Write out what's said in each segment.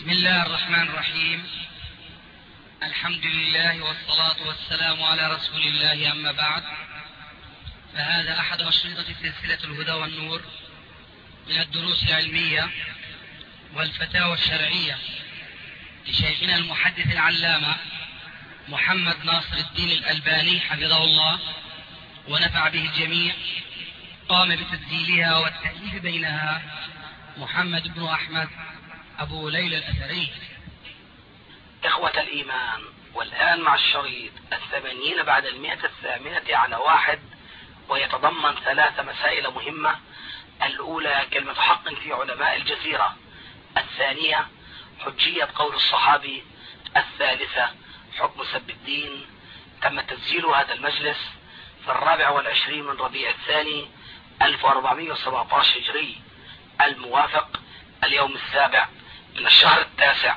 بسم الله الرحمن الرحيم. الحمد لله والصلاة والسلام على رسول الله، أما بعد، فهذا أحد أشرطة سلسلة الهدى والنور من الدروس العلمية والفتاوى الشرعية لشيخنا المحدث العلامة محمد ناصر الدين الألباني حفظه الله ونفع به الجميع. قام بتسجيلها والتأليف بينها محمد بن أحمد أبو ليلى الأثري. إخوة الإيمان، والآن مع الشريط 80 بعد 108 على 1، ويتضمن 3 مسائل مهمة. الأولى كلمة حق في علماء الجزيرة، الثانية حجية قول الصحابي، الثالثة حكم سب الدين. تم تسجيل هذا المجلس في 24 من ربيع الثاني 1417 هجري، الموافق اليوم 7 من الشهر 9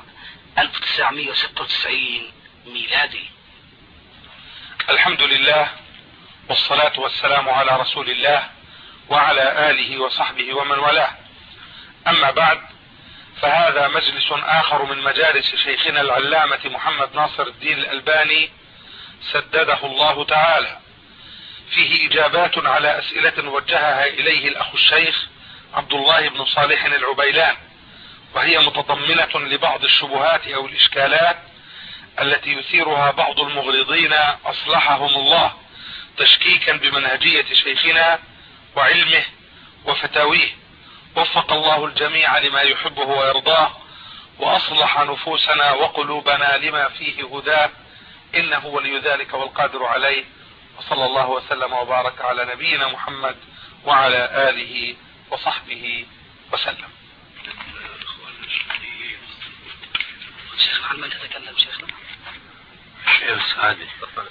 1996 ميلادي. الحمد لله والصلاة والسلام على رسول الله وعلى آله وصحبه ومن والاه. أما بعد، فهذا مجلس آخر من مجالس شيخنا العلامة محمد ناصر الدين الألباني سدده الله تعالى، فيه إجابات على أسئلة وجهها إليه الأخ الشيخ عبد الله بن صالح العبيلان، وهي متضمنة لبعض الشبهات أو الإشكالات التي يثيرها بعض المغرضين أصلحهم الله، تشكيكا بمنهجية شيخنا وعلمه وفتاويه. وفق الله الجميع لما يحبه ويرضاه، وأصلح نفوسنا وقلوبنا لما فيه هداه، إنه ولي ذلك والقادر عليه. وصلى الله وسلم وبارك على نبينا محمد وعلى آله وصحبه وسلم. شيخنا عن من تتكلم شيخنا؟ الشيخ سعدي.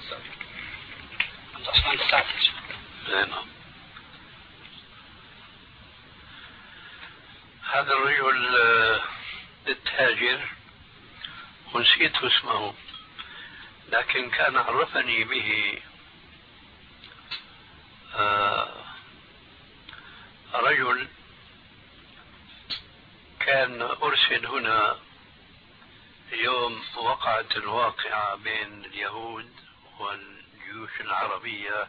عبد الرحمن السعدي. نعم. هذا الرجل التاجر، ونسيت اسمه، لكن كان عرفني به رجل كان أرسل هنا يوم وقعت الواقعة بين اليهود والجيوش العربية،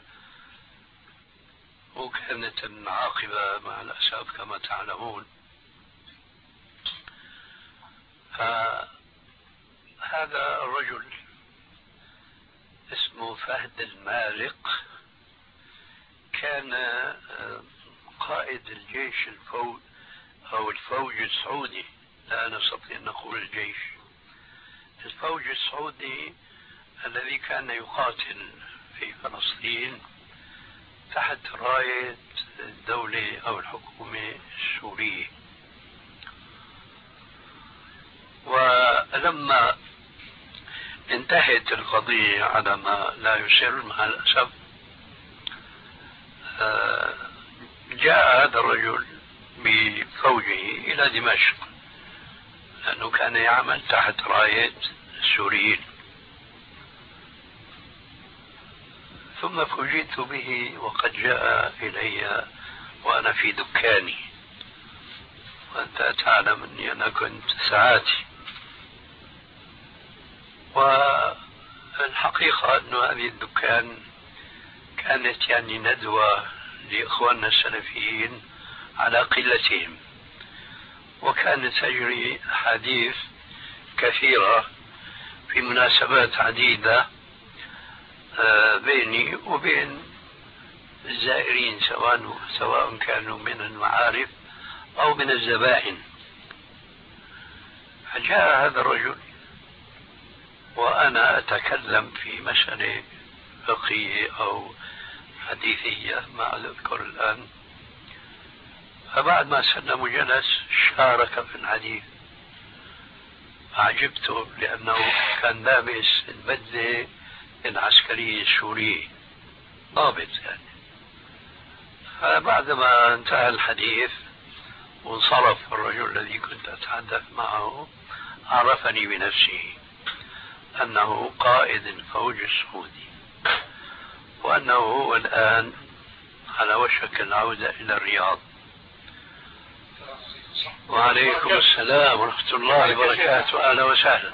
وكانت العاقبة مع الأسف كما تعلمون. هذا الرجل اسمه فهد المالق، كان قائد الجيش الفوج السعودي، لا نستطيع أن نقول الجيش، الفوج السعودي الذي كان يقاتل في فلسطين تحت راية الدولة أو الحكومة السورية. ولما انتهت القضية على ما لا يسر مع الأسف، جاء هذا الرجل بفوجه إلى دمشق، لأنه كان يعمل تحت راية السوريين. ثم فوجئت به وقد جاء إلي وأنا في دكاني، وأنت تعلم أني أنا كنت ساعاتي. والحقيقة أن هذه الدكان كانت يعني ندوة لإخواننا السلفيين على قلتهم، وكانت تجري أحاديث كثيرة في مناسبات عديدة بيني وبين الزائرين، سواء كانوا من المعارف أو من الزبائن. فجاء هذا الرجل وأنا أتكلم في مسألة فقهية أو حديثية ما أذكر الآن، فبعد ما سلم جلس شارك في الحديث. أعجبته لأنه كان لابس البدلة العسكرية السورية، ضابط يعني. فبعدما انتهى الحديث وانصرف الرجل الذي كنت أتحدث معه، عرفني بنفسه أنه قائد الفوج السعودي، وأنه هو الآن على وشك العودة إلى الرياض. وعليكم السلام ورحمة الله وبركاته. أهلا وسهلا.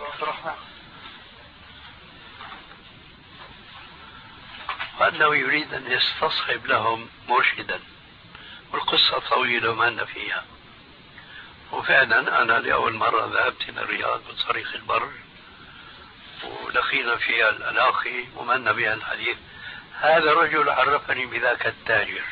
وأنه يريد أن يستصحب لهم مرشدا، والقصة طويلة ما أن فيها. وفعلا أنا لأول مرة ذهبت إلى الرياض بطريق البر، ولقينا فيها الألاقي ومن بها الحديث. هذا الرجل عرفني بذاك التاجر،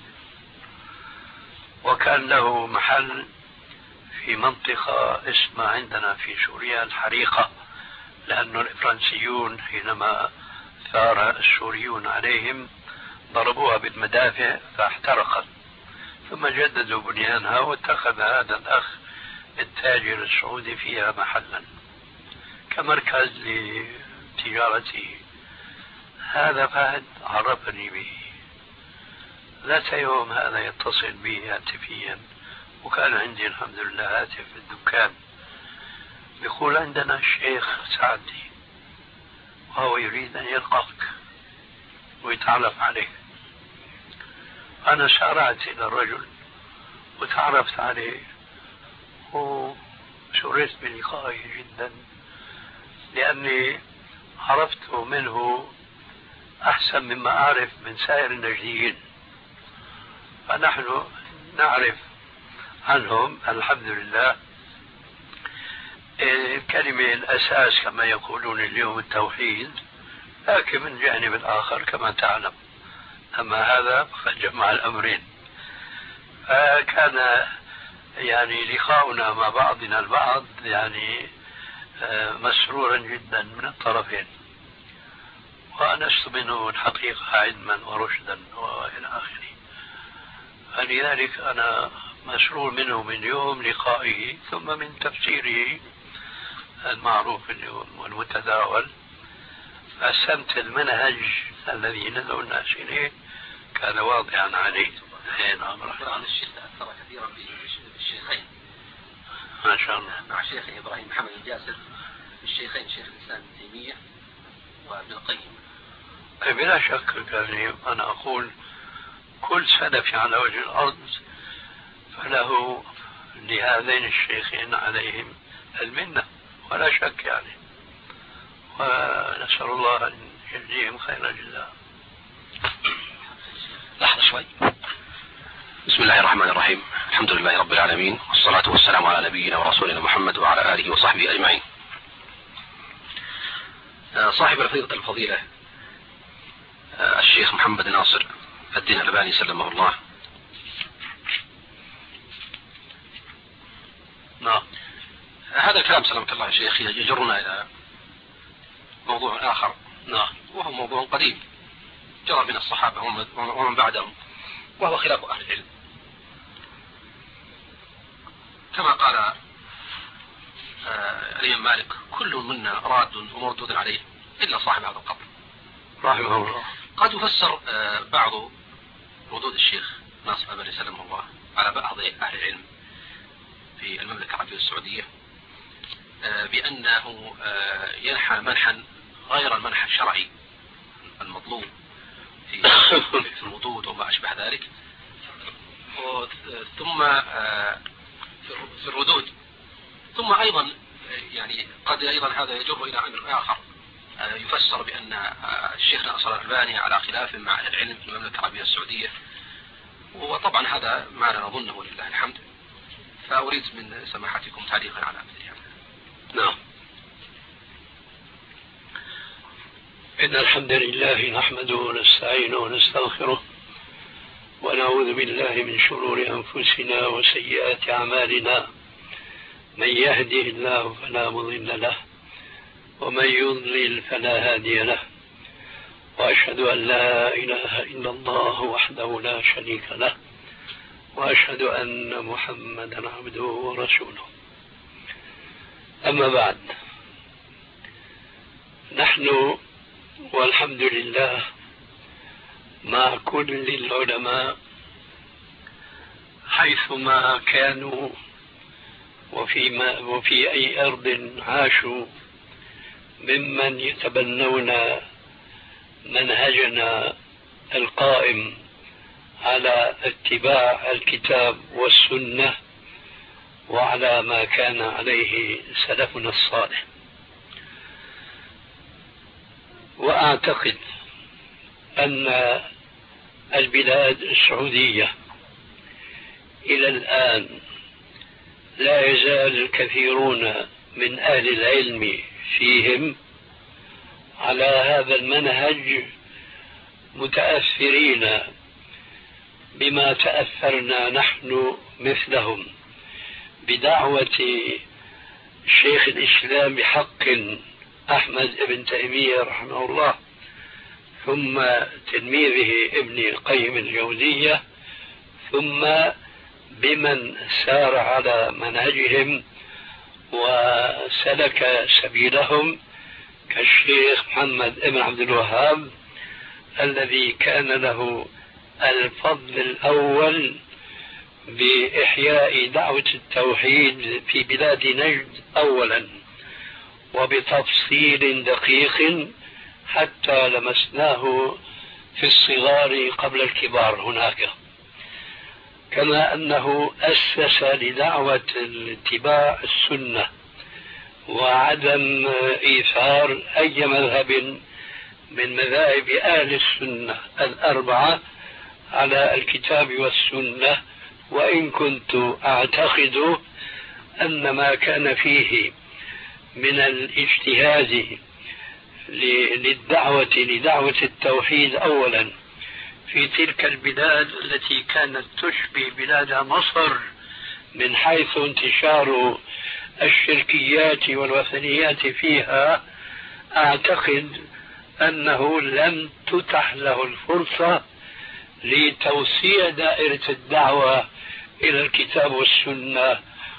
وكان له محل في منطقة اسمها عندنا في سوريا الحريقة، لأن الفرنسيون حينما ثار السوريون عليهم ضربوها بالمدافع فاحترقت، ثم جددوا بنيانها واتخذ هذا الأخ التاجر السعودي فيها محلا كمركز لتجارته. هذا فهد عرفني به. ذات يوم هذا يتصل بي هاتفيا، وكان عندي الحمد لله هاتف في الدكان، يقول عندنا الشيخ سعدي وهو يريد أن يلقاك ويتعرف عليك. أنا سارعت إلى الرجل وتعرفت عليه، وسررت بلقائه جدا، لأني عرفت منه أحسن مما أعرف من سائر النجديين. فنحن نعرف عنهم الحمد لله الكلمة الأساس كما يقولون اليوم التوحيد، لكن من جانب الآخر كما تعلم. أما هذا فقد جمع الأمرين. فكان يعني لقاؤنا مع بعضنا البعض يعني مسرورا جدا من الطرفين، وأنست منه الحقيقة علما ورشدا وإلى آخره. فلذلك أنا مسرور منه من يوم لقائه، ثم من تفسيره المعروف اليوم والمتداول. فأسمت المنهج الذي ندعو الناس إليه كان واضحا عليه. عن الشيخ أثر كثيرا بالشيخين ما شاء الله، مع شيخ إبراهيم محمد الجاسر، الشيخين شيخ الإسلام ابن تيمية وابن القيم. بلا شك يعني أنا أقول كل سلف على وجه الأرض فله لهذين الشيخين عليهم المنة ولا شك يعني، ونسأل الله أن يجزيهم خير الجزاء. لحظة شوي. بسم الله الرحمن الرحيم، الحمد لله رب العالمين، والصلاة والسلام على نبينا ورسولنا محمد وعلى آله وصحبه أجمعين. صاحب الفضيلة الشيخ محمد ناصر الدين الألباني سلمه الله. نعم. هذا الكلام سلامك الله يا شيخ يجرنا إلى موضوع آخر. نعم. وهو موضوع قديم جرى بين الصحابة ومن بعدهم، وهو خلاف أهل العلم. كما قال الإمام مالك: كل منا راد ومردود عليه إلا صاحب هذا القبر رحمه الله. قد يفسر بعض ردود الشيخ ناصر الألباني سلمه الله على بعض أهل العلم في المملكة العربية السعودية بأنه ينحى منحا غير المنح الشرعي المطلوب في الردود وما أشبه ذلك. ثم في الردود، ثم أيضا يعني قد أيضا هذا يجر إلى أمر آخر يفسر بأن الشيخ ناصر الألباني على خلاف مع أهل العلم في المملكة العربية السعودية، وطبعا هذا ما لا نظنه ولله الحمد. فأريد من سماحتكم تعليقا على هذا. نعم. إن الحمد لله نحمده ونستعينه ونستغفره، ونعوذ بالله من شرور أنفسنا وسيئات أعمالنا. من يهده الله فلا مضل له، ومن يضلل فلا هادي له. وأشهد أن لا إله إلا الله وحده لا شريك له، وأشهد أن محمدا عبده ورسوله. أما بعد، نحن والحمد لله مع كل العلماء حيثما كانوا وفي أي أرض عاشوا، ممن يتبنون منهجنا القائم على اتباع الكتاب والسنة وعلى ما كان عليه سلفنا الصالح. وأعتقد أن البلاد السعودية إلى الآن لا يزال الكثيرون من أهل العلم فيهم على هذا المنهج متأثرين بما تأثرنا نحن مثلهم بدعوة شيخ الإسلام بحق أحمد بن تيمية رحمه الله، ثم تلميذه ابن القيم الجوزية، ثم بمن سار على منهجهم وسلك سبيلهم كالشيخ محمد بن عبد الوهاب الذي كان له الفضل الأول بإحياء دعوة التوحيد في بلاد نجد أولا وبتفصيل دقيق حتى لمسناه في الصغار قبل الكبار هناك. كما أنه أسس لدعوة اتباع السنة وعدم إيثار أي مذهب من مذاهب أهل السنة الأربعة على الكتاب والسنة، وإن كنت أعتقد أن ما كان فيه من الاجتهاد لدعوة التوحيد أولا في تلك البلاد التي كانت تشبه بلاد مصر من حيث انتشار الشركيات والوثنيات فيها، أعتقد أنه لم تتح له الفرصة لتوسيع دائرة الدعوة إلى الكتاب والسنة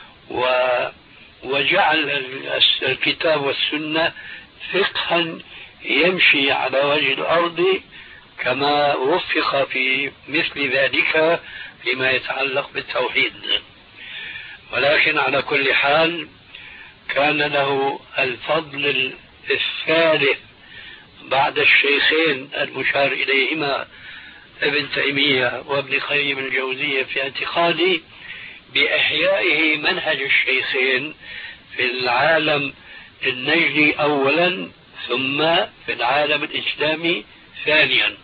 وجعل الكتاب والسنة فقها يمشي على وجه الأرض كما وفق في مثل ذلك فيما يتعلق بالتوحيد. ولكن على كل حال كان له الفضل الثالث بعد الشيخين المشار إليهما ابن تيمية وابن قيم الجوزية في اعتقادي بإحيائه منهج الشيخين في العالم النجدي أولا ثم في العالم الإسلامي ثانيا.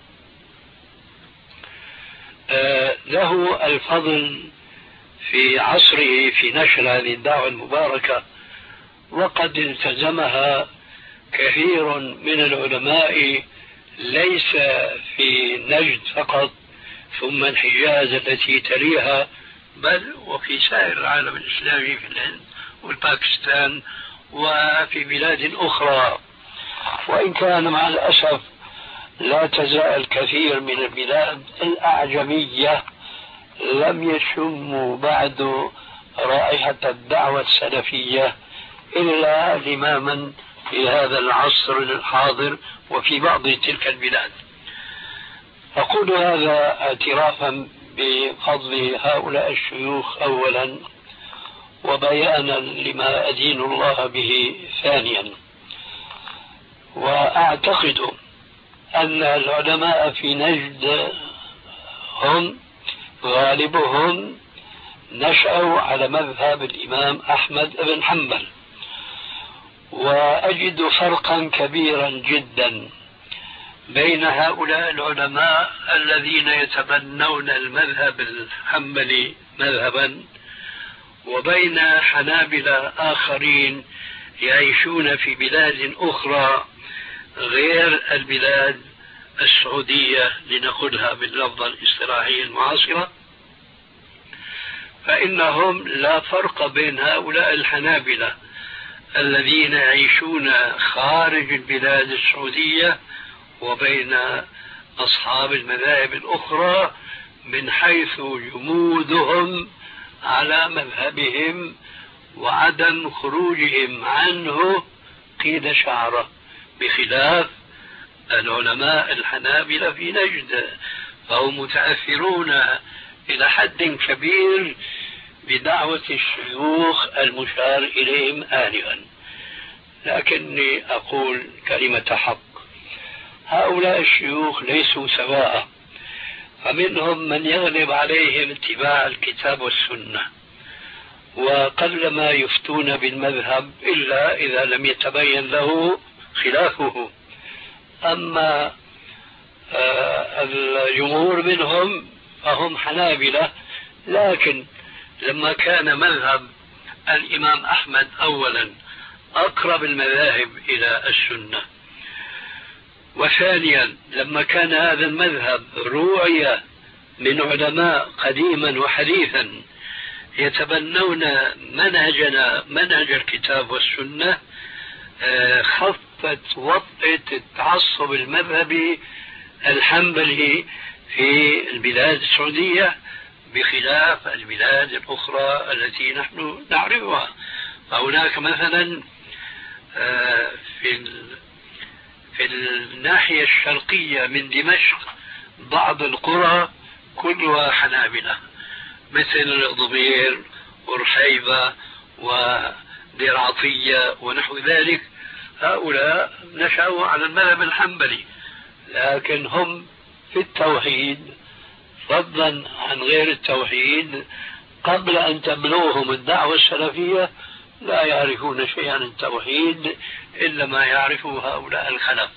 له الفضل في عصره في نشر هذه الدعوة المباركة، وقد التزمها كثير من العلماء ليس في نجد فقط ثم الحجاز التي تليها، بل وفي سائر العالم الإسلامي في الهند والباكستان وفي بلاد أخرى. وإن كان مع الأسف لا تزال كثير من البلاد الأعجمية لم يشموا بعد رائحة الدعوة السلفية إلا لماما في هذا العصر الحاضر وفي بعض تلك البلاد. أقول هذا اعترافا بفضل هؤلاء الشيوخ أولا وبيانا لما أدين الله به ثانيا. وأعتقد أن العلماء في نجد هم غالبهم نشأوا على مذهب الإمام أحمد بن حنبل، وأجد فرقا كبيرا جدا بين هؤلاء العلماء الذين يتبنون المذهب الحنبلي مذهبا وبين حنابلة آخرين يعيشون في بلاد أخرى غير البلاد السعودية لنقولها باللفظة الاصطلاحية المعاصرة. فإنهم لا فرق بين هؤلاء الحنابلة الذين يعيشون خارج البلاد السعودية وبين أصحاب المذاهب الأخرى من حيث جمودهم على مذهبهم وعدم خروجهم عنه قيد شعره، بخلاف العلماء الحنابلة في نجد فهم متأثرون إلى حد كبير بدعوة الشيوخ المشار إليهم آنفا. لكني أقول كلمة حق، هؤلاء الشيوخ ليسوا سواء، فمنهم من يغلب عليهم اتباع الكتاب والسنة، وقلما يفتون بالمذهب إلا إذا لم يتبين له خلافه. أما الجمهور منهم فهم حنابلة، لكن لما كان مذهب الإمام أحمد أولا أقرب المذاهب إلى السنة، وثانيا لما كان هذا المذهب روعي من علماء قديما وحديثا يتبنون منهجنا منهج الكتاب والسنة، خفت وطئة التعصب المذهبي الحنبلي في البلاد السعودية بخلاف البلاد الأخرى التي نحن نعرفها. فهناك مثلا في الناحية الشرقية من دمشق بعض القرى كلها حنابلة، مثل ضمير ورحيبة ودير عطية ونحو ذلك. هؤلاء نشأوا على المذهب الحنبلي، لكن هم في التوحيد فضلا عن غير التوحيد قبل أن تبلغهم الدعوة السلفية لا يعرفون شيئا عن التوحيد إلا ما يعرفه هؤلاء الخلف.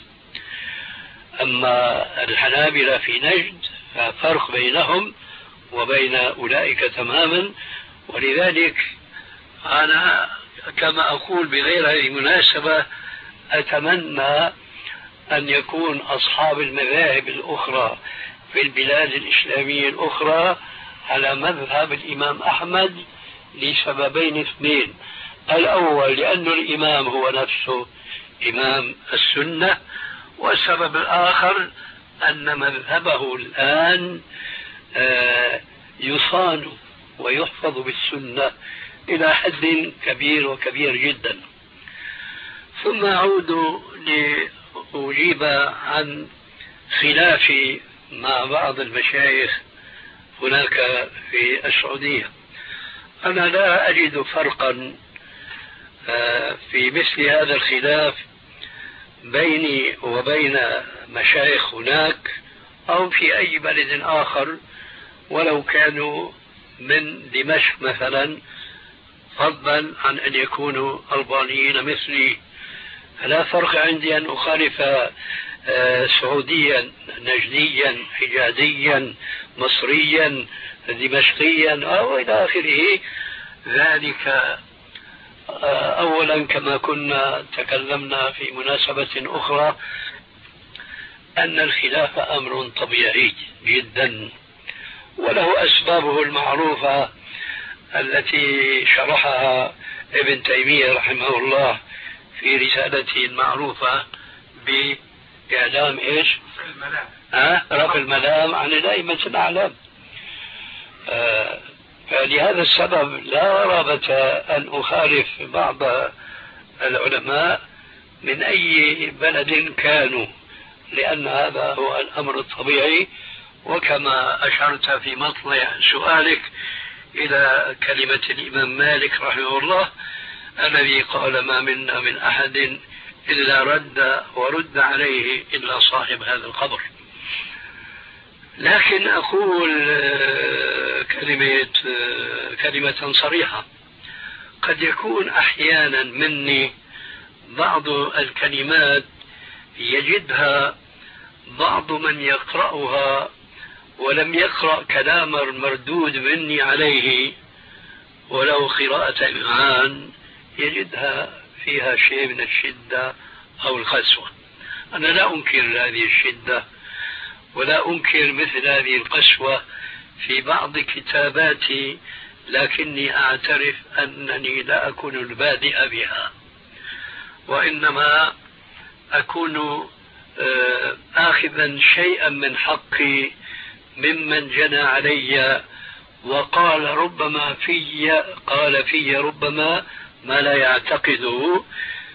أما الحنابلة في نجد ففرق بينهم وبين أولئك تماما. ولذلك أنا كما أقول بغير هذه المناسبة أتمنى أن يكون أصحاب المذاهب الأخرى في البلاد الإسلامية الأخرى على مذهب الإمام أحمد لسببين اثنين: الأول لأن الإمام هو نفسه إمام السنة، والسبب الآخر أن مذهبه الآن يصان ويحفظ بالسنة إلى حد كبير وكبير جدا. ثم أعود لأجيب عن خلافي مع بعض المشايخ هناك في السعودية. أنا لا أجد فرقا في مثل هذا الخلاف بيني وبين مشايخ هناك أو في أي بلد آخر ولو كانوا من دمشق مثلا، فضلا عن أن يكونوا ألبانيين مثلي. فلا فرق عندي أن أخالف سعوديا، نجديا، حجازيا، مصريا، دمشقيا أو إلى آخره. ذلك أولا كما كنا تكلمنا في مناسبة أخرى أن الخلاف أمر طبيعي جدا وله أسبابه المعروفة التي شرحها ابن تيمية رحمه الله في رسالته المعروفة بإعلام إيش؟ رفع الملام عن الأئمة الأعلام. فلهذا السبب لا رغبة أن أخالف بعض العلماء من أي بلد كانوا، لأن هذا هو الأمر الطبيعي. وكما أشرت في مطلع سؤالك إلى كلمة الإمام مالك رحمه الله الذي قال: ما منا من أحد إلا ورد عليه إلا صاحب هذا القبر. لكن أقول كلمة صريحة: قد يكون أحيانا مني بعض الكلمات يجدها بعض من يقرأها ولم يقرأ كلام المردود مني عليه ولو قراءة إمعان يجدها فيها شيء من الشدة أو القسوة. أنا لا أنكر هذه الشدة ولا أنكر مثل هذه القسوة في بعض كتاباتي، لكني أعترف أنني لا أكون البادئ بها، وإنما أكون آخذا شيئا من حقي ممن جنى علي وقال ربما قال في ربما ما لا يعتقده،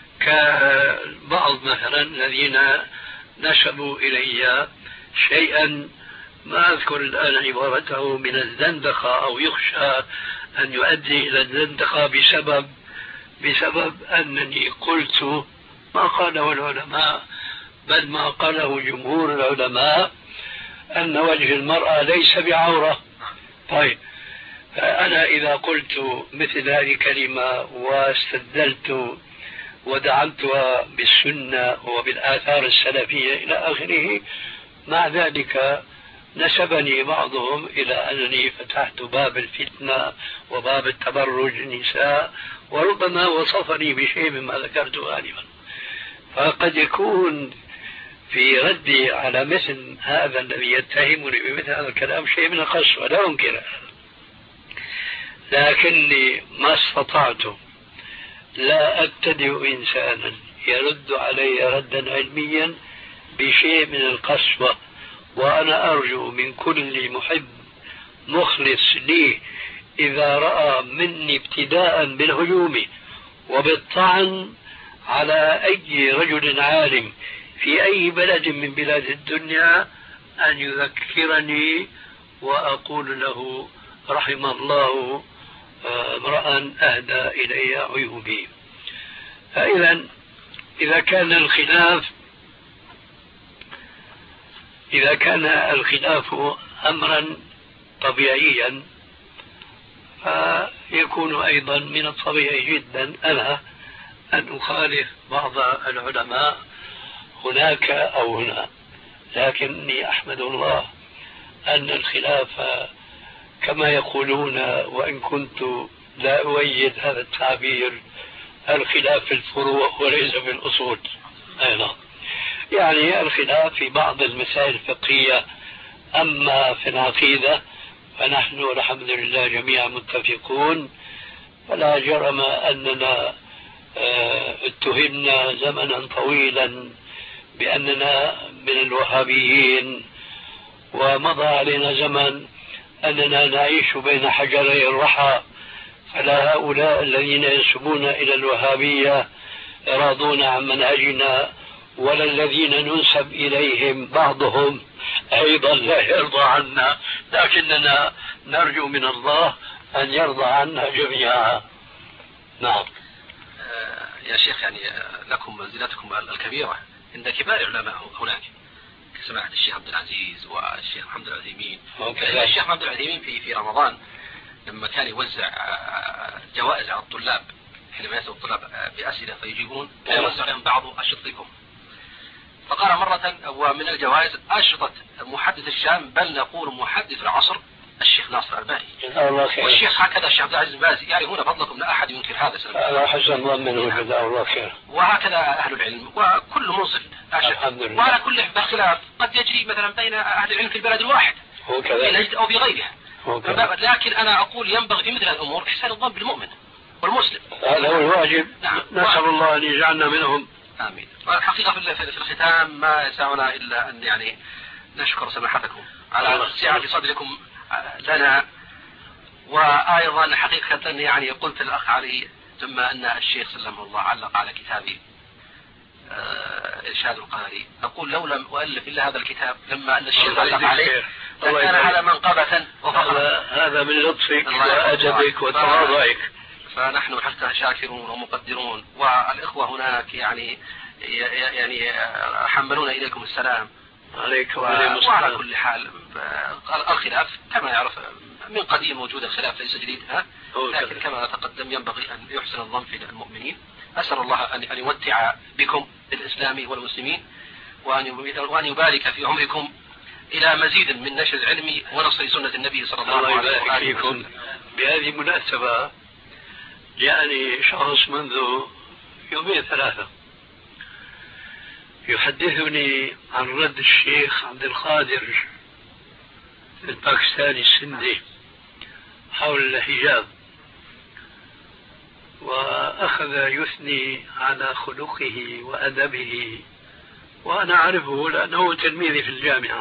كبعض مثلا الذين نسبوا إلي شيئا ما أذكر الآن عبارته من الزندقة أو يخشى أن يؤدي إلى الزندقة بسبب أنني قلت ما قاله العلماء بل ما قاله جمهور العلماء أن وجه المرأة ليس بعورة. طيب أنا إذا قلت مثل هذه الكلمة واستدلت ودعمتها بالسنة وبالآثار السلفية إلى آخره، مع ذلك نسبني بعضهم إلى أنني فتحت باب الفتنة وباب التبرج النساء، وربما وصفني بشيء مما ذكرته آنفا. فقد يكون في ردي على مثل هذا الذي يتهمني بمثل هذا الكلام شيء من القسوة، لا أنكر هذا، لكني ما استطعت لا أبتدئ إنسانا يرد علي ردا علميا بشيء من القسوة. وأنا أرجو من كل محب مخلص لي إذا رأى مني ابتداء بالهجوم وبالطعن على أي رجل عالم في أي بلد من بلاد الدنيا أن يذكرني وأقول له رحم الله امرأ أهدى إلي عيوبي. فإذا إذا كان الخلاف أمرا طبيعيا، فيكون أيضا من الطبيعي جدا أنا أن أخالف بعض العلماء هناك أو هنا. لكني أحمد الله أن الخلاف كما يقولون، وإن كنت لا أؤيد هذا التعبير، الخلاف في الفروع وليس في الأصول. أيضا يعني الخلاف في بعض المسائل الفقهية، أما في العقيدة فنحن الحمد لله جميعا متفقون. فلا جرم أننا اتهمنا زمنا طويلا بأننا من الوهابيين، ومضى علينا زمن أننا نعيش بين حجري الرحى، فلا هؤلاء الذين ينسبون إلى الوهابية يراضون عن منهجنا، ولا الذين ننسب إليهم بعضهم أيضا لا يرضى عنا، لكننا نرجو من الله أن يرضى عنا جميعا. نعم. يا شيخ، يعني لكم منزلتكم الكبيرة عند كبار العلماء هناك كسماحة الشيخ عبد العزيز والشيخ محمد العثيمين. الشيخ محمد العثيمين في رمضان لما كان يوزع جوائز على الطلاب، حينما يسأل الطلاب بأسئلة فيجيبون يوزع لهم بعض أشرطتكم، فقال مرة ومن الجوائز أشرطة محدث الشام، بل نقول محدث العصر، الشيخ ناصر الألباني. والشيخ هكذا الشيخ عبد العزيز البازي، يعرفون فضلكم، لا أحد ينكر هذا. هذا حسن ظن منه، جزاه الله خير. وهكذا أهل العلم وكل منصف لا شك. وعلى كل بالخلاف قد يجري مثلا بين أهل العلم في البلد الواحد في نجد أو بغيرها، لكن أنا أقول ينبغي في مثل الأمور إحسان الظن بالمؤمن والمسلم، هذا هو الواجب. نعم. نسأل الله أن يجعلنا منهم. آمين. والحقيقة في الختام ما يسعنا إلا أن يعني نشكر سماحتكم على سعة صدركم لنا، وأيضا حقيقة يعني قلت الأخ علي ثم أن الشيخ سلمه الله علق على كتابي إرشاد القاري، أقول لو لم أؤلف إلا هذا الكتاب لما أن الشيخ علق عليه لكان على منقبة وفخرا. هذا من لطفك وأدبك وتواضعك، فنحن حتى شاكرون ومقدرون، والإخوة هناك يعني حملون إليكم السلام عليكم. وعلى كل حال الخلاف كما يعرف من قديم موجود، الخلاف ليس جديد، لكن كما تقدم ينبغي أن يحسن الظن في المؤمنين. أسأل الله أن يمتع بكم بالإسلام والمسلمين، وأن يبارك في عمركم إلى مزيد من نشر العلم ونصر سنة النبي صلى الله عليه وسلم. بهذه المناسبة يعني شخص منذ يومين ثلاثة يحدثني عن رد الشيخ عبد القادر الباكستاني السندي حول الحجاب، وأخذ يثني على خلقه وأدبه، وأنا أعرفه لأنه تلميذي في الجامعة،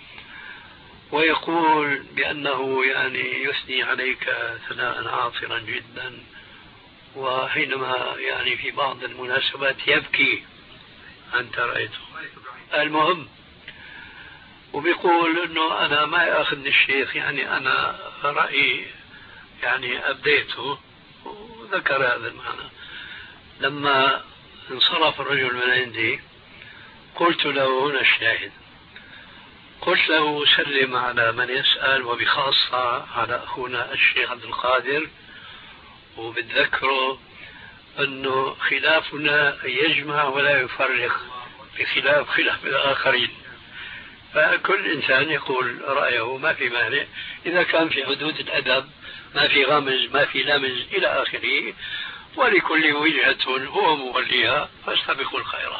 ويقول بأنه يعني يثني عليك ثناء عاطرا جدا، وحينما يعني في بعض المناسبات يبكي أنت رأيته. المهم، وبيقول انه انا ما ياخذني الشيخ، يعني انا رأيي يعني ابديته، وذكر هذا المعنى. لما انصرف الرجل من عندي قلت له هنا الشاهد، قلت له سلم على من يسأل وبخاصة على أخونا الشيخ عبد القادر، وبتذكره أنه خلافنا يجمع ولا يفرق بخلاف خلاف الآخرين، فكل إنسان يقول رأيه ما في مانع إذا كان في حدود الأدب، ما في غمز ما في لمز إلى آخره، ولكل وجهة هو موليها فاستبقوا الخيرات.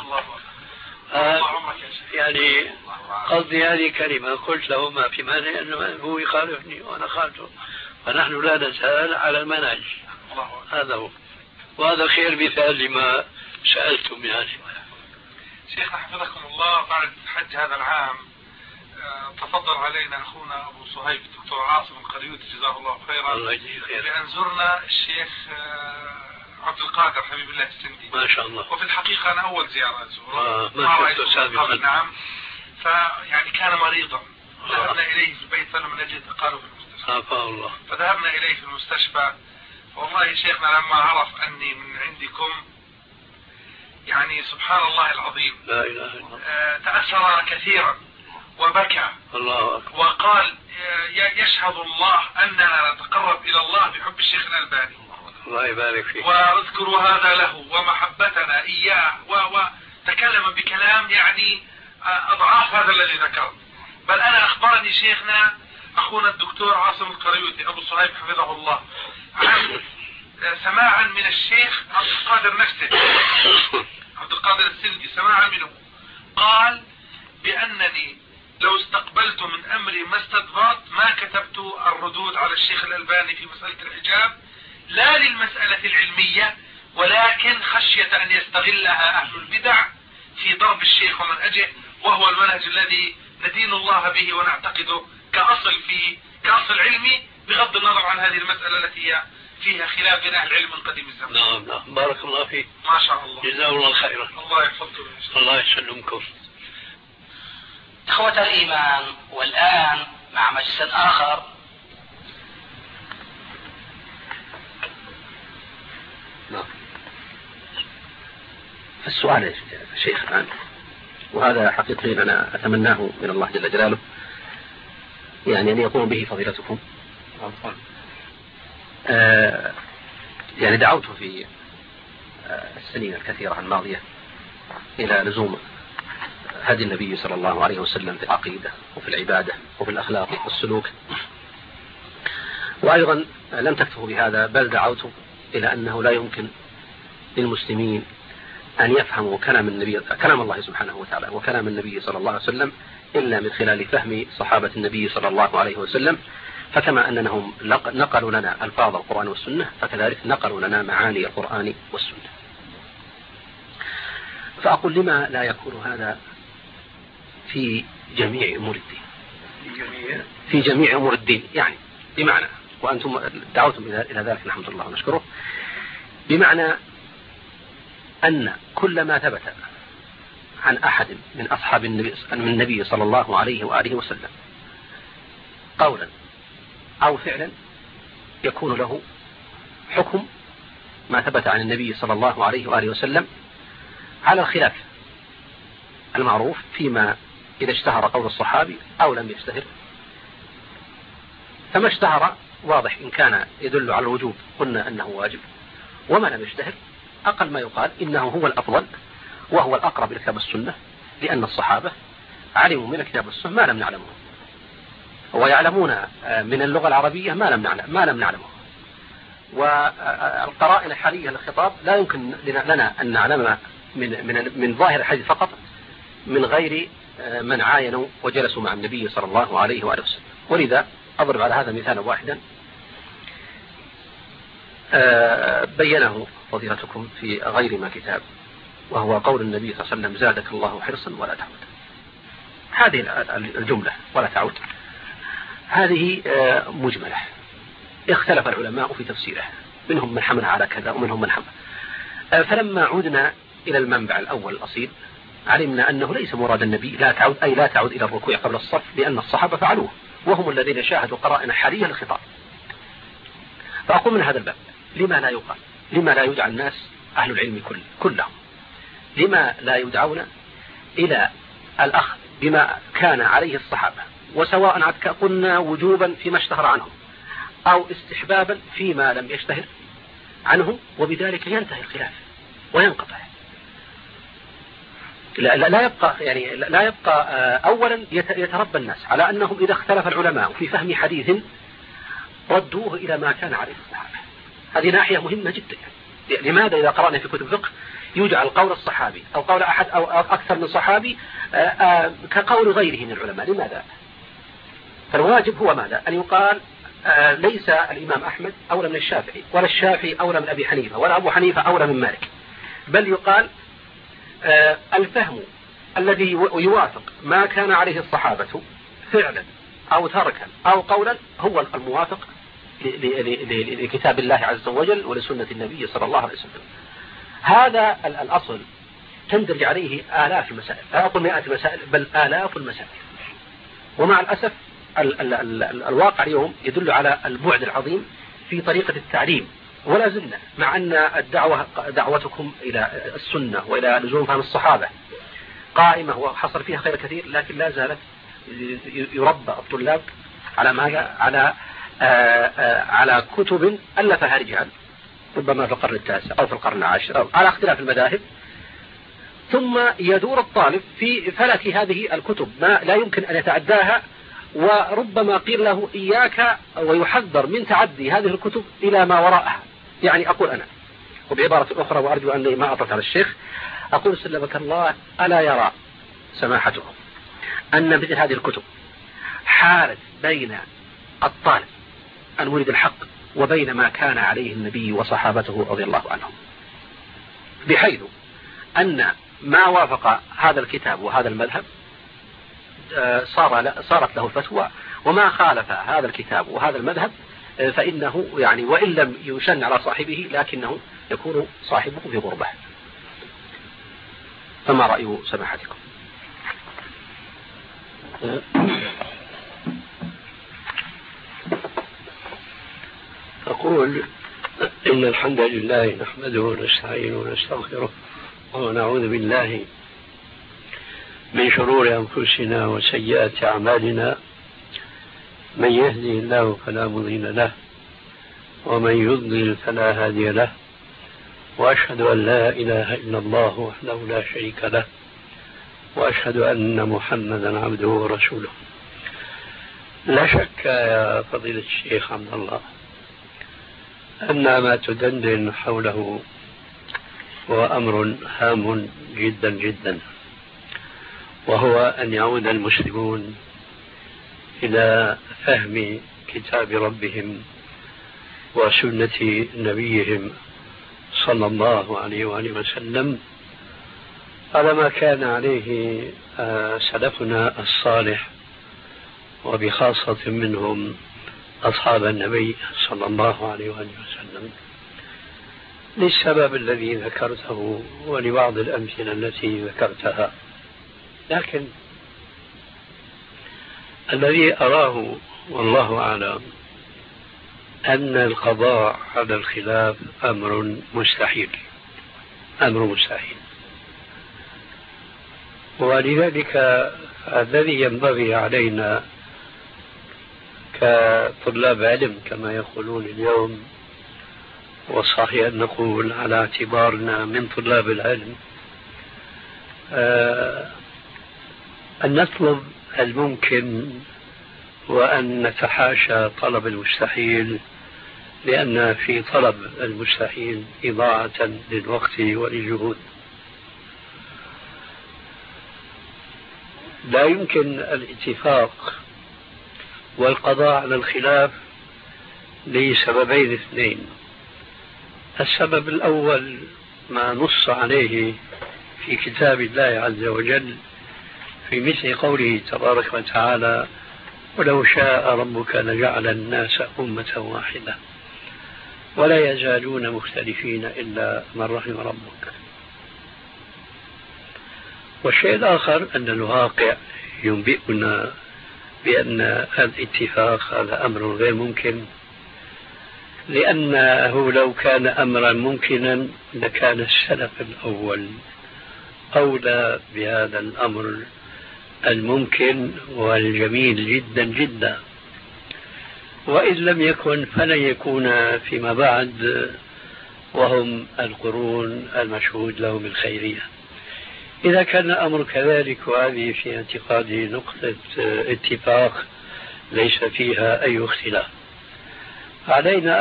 يعني قصدي هذه كلمة قلت له ما في مانع أنه هو يخالفني وأنا خالفه، فنحن لا نزال على المنهج، هذا هو، وهذا خير مثال لما سألتم يعني. شيخنا حفظكم الله، بعد حج هذا العام تفضل علينا أخونا أبو صهيب الدكتور عاصم القريوطي جزاه الله خيرا بأن زرنا الشيخ عبد القادر حبيب الله السندي ما شاء الله. وفي الحقيقة أنا أول زيارة أزوره ما شفته سابقا. نعم، فيعني كان مريضا، ذهبنا إليه في البيت فلم نجد، قالوا في المستشفى، الله. فذهبنا إليه في المستشفى. والله شيخنا لما عرف أني من عندكم يعني سبحان الله العظيم لا إله إلا الله، تأثر كثيرا وبكى الله أكبر، وقال يشهد الله أننا نتقرب إلى الله بحب الشيخ الألباني، الله يبارك فيك، واذكر هذا له ومحبتنا إياه، وتكلم بكلام يعني أضعاف هذا الذي ذكر. بل أنا أخبرني شيخنا أخونا الدكتور عاصم القريوطي أبو صهيب حفظه الله عن سماعا من الشيخ عبد القادر نفسه، عبد القادر السندي، سماعا منه قال بأنني لو استقبلت من أمري ما استدبرت ما كتبت الردود على الشيخ الألباني في مسألة الحجاب، لا للمسألة العلمية ولكن خشية أن يستغلها أهل البدع في ضرب الشيخ ومنهجه، وهو المنهج الذي ندين الله به ونعتقده كأصل علمي، بغض النظر عن هذه المسألة التي هي فيها خلاف بين أهل العلم من قديم الزمان. نعم بارك الله فيك، ما شاء الله، جزاه الله خيرا، الله يحفظكم، الله يسلمكم. إخوة الإيمان، والآن مع مجلس آخر السؤال يا شيخ الآن، وهذا حقيقي أنا أتمناه من الله جل جلاله، يعني أن يقوم به فضيلتكم. يعني دعوت في السنين الكثيرة الماضية إلى لزوم هدي النبي صلى الله عليه وسلم في العقيدة وفي العبادة وفي الأخلاق والسلوك، وأيضا لم تكتفوا بهذا بل دعوت إلى أنه لا يمكن للمسلمين أن يفهموا كلام الله سبحانه وتعالى وكلام النبي صلى الله عليه وسلم إلا من خلال فهم صحابة النبي صلى الله عليه وسلم، فكما أنهم نقلوا لنا ألفاظ القرآن والسنة فكذلك نقلوا لنا معاني القرآن والسنة. فأقول لما لا يكون هذا في جميع أمور الدين، في جميع أمور الدين، يعني بمعنى، وأنتم دعوتم إلى ذلك الحمد لله ونشكره، بمعنى أن كل ما ثبت عن أحد من أصحاب النبي صلى الله عليه وآله وسلم قولا أو فعلا يكون له حكم ما ثبت عن النبي صلى الله عليه وآله وسلم على الخلاف المعروف فيما إذا اشتهر قول الصحابي أو لم يشتهر. فما اشتهر واضح إن كان يدل على الوجوب قلنا أنه واجب، وما لم يشتهر أقل ما يقال إنه هو الأفضل وهو الأقرب للكتاب والسنة، لأن الصحابة علموا من الكتاب والسنة ما لم نعلمه، ويعلمون من اللغة العربية ما لم نعلمه، والقرائن الحالية للخطاب لا يمكن لنا أن نعلم من ظاهر الحديث فقط من غير من عاينوا وجلسوا مع النبي صلى الله عليه وآله وسلم. ولذا أضرب على هذا مثالا واحدا بينه فضيلتكم في غير ما كتاب، وهو قول النبي صلى الله عليه وسلم زادك الله حرصا ولا تعود. هذه الجملة ولا تعود هذه مجملة، اختلف العلماء في تفسيرها، منهم من حمل على كذا ومنهم من حمل. فلما عودنا إلى المنبع الأول الأصيل علمنا أنه ليس مراد النبي لا تعود، أي لا تعود إلى الركوع قبل الصف، لأن الصحابة فعلوه وهم الذين شاهدوا قرائن حالية للخطاب. فأقول من هذا الباب لما لا يقال، لما لا يدعى الناس أهل العلم كلهم، لما لا يدعون إلى الأخذ بما كان عليه الصحابة، وسواء قلنا وجوبا فيما اشتهر عنهم أو استحبابا فيما لم يشتهر عنهم، وبذلك ينتهي الخلاف وينقطع. لا يبقى أولا يتربى الناس على أنهم إذا اختلف العلماء في فهم حديث ردوه إلى ما كان عليه الصحابة. هذه ناحية مهمة جدا. لماذا إذا قرأنا في كتب فقه يجعل قول الصحابي أو قول أحد أو أكثر من صحابي كقول غيره من العلماء؟ لماذا؟ فالواجب هو ماذا؟ أن يقال ليس الإمام أحمد أولى من الشافعي، ولا الشافعي أولى من أبي حنيفة، ولا أبو حنيفة أولى من مالك، بل يقال الفهم الذي يوافق ما كان عليه الصحابة فعلا أو تركا أو قولا هو الموافق لكتاب الله عز وجل ولسنة النبي صلى الله عليه وسلم. هذا الأصل تندرج عليه آلاف المسائل، لا أقول مئات المسائل بل آلاف المسائل. ومع الأسف الواقع اليوم يدل على البعد العظيم في طريقة التعليم، ولا زلنا مع أن دعوتكم إلى السنة وإلى لزوم فهم الصحابة قائمة وحصل فيها خير كثير، لكن لا زالت يربى الطلاب على ماذا؟ على كتب ألفها رجال ربما في القرن التاسع أو في القرن العاشر أو على اختلاف المذاهب، ثم يدور الطالب في فلك هذه الكتب ما لا يمكن أن يتعداها، وربما قيل له إياك ويحذر من تعدي هذه الكتب إلى ما وراءها. يعني أقول أنا وبعبارة أخرى، وأرجو أني ما أطلت على الشيخ، أقول سلمك الله ألا يرى سماحته أن مثل هذه الكتب حالت بين الطالب المريد الحق وبين ما كان عليه النبي وصحابته رضي الله عنهم، بحيث أن ما وافق هذا الكتاب وهذا المذهب صارت له الفتوى، وما خالف هذا الكتاب وهذا المذهب فإنه يعني وإن لم يشن على صاحبه لكنه يكون صاحبه في غربة. فما رأي سماحتكم؟ أقول إن الحمد لله نحمده ونستعينه ونستغفره ونعوذ بالله من شرور أنفسنا وسيئات أعمالنا، من يهدي الله فلا مضل له ومن يضلل فلا هادي له، وأشهد أن لا إله إلا الله وحده لا شريك له، وأشهد أن محمدا عبده ورسوله. لا شك يا فضيلة الشيخ عبد الله أن ما تدندن حوله هو أمر هام جدا جدا، وهو أن يعود المسلمون إلى فهم كتاب ربهم وسنة نبيهم صلى الله عليه وآله وسلم على ما كان عليه سلفنا الصالح، وبخاصة منهم أصحاب النبي صلى الله عليه وآله وسلم، للسبب الذي ذكرته ولبعض الأمثلة التي ذكرتها. لكن الذي أراه والله أعلم أن القضاء على الخلاف أمر مستحيل، ولذلك الذي ينبغي علينا كطلاب علم كما يقولون اليوم، وصحيح أن نقول على اعتبارنا من طلاب العلم، أن نطلب الممكن وأن نتحاشى طلب المستحيل، لأن في طلب المستحيل إضاعة للوقت وللجهود. لا يمكن الاتفاق والقضاء على الخلاف لسببين اثنين. السبب الأول ما نص عليه في كتاب الله عز وجل في مثل قوله تبارك وتعالى: ولو شاء ربك لجعل الناس أمة واحدة ولا يزالون مختلفين إلا من رحم ربك. والشيء الآخر أن الواقع ينبئنا بأن الاتفاق هذا أمر غير ممكن، لأنه لو كان أمرا ممكنا لكان السلف الأول أولى بهذا الأمر الممكن والجميل جدا جدا، وإن لم يكن فلن يكون فيما بعد، وهم القرون المشهود لهم الخيرية. إذا كان الأمر كذلك وهذه في اعتقادي نقطة اتفاق ليس فيها أي اختلاف، علينا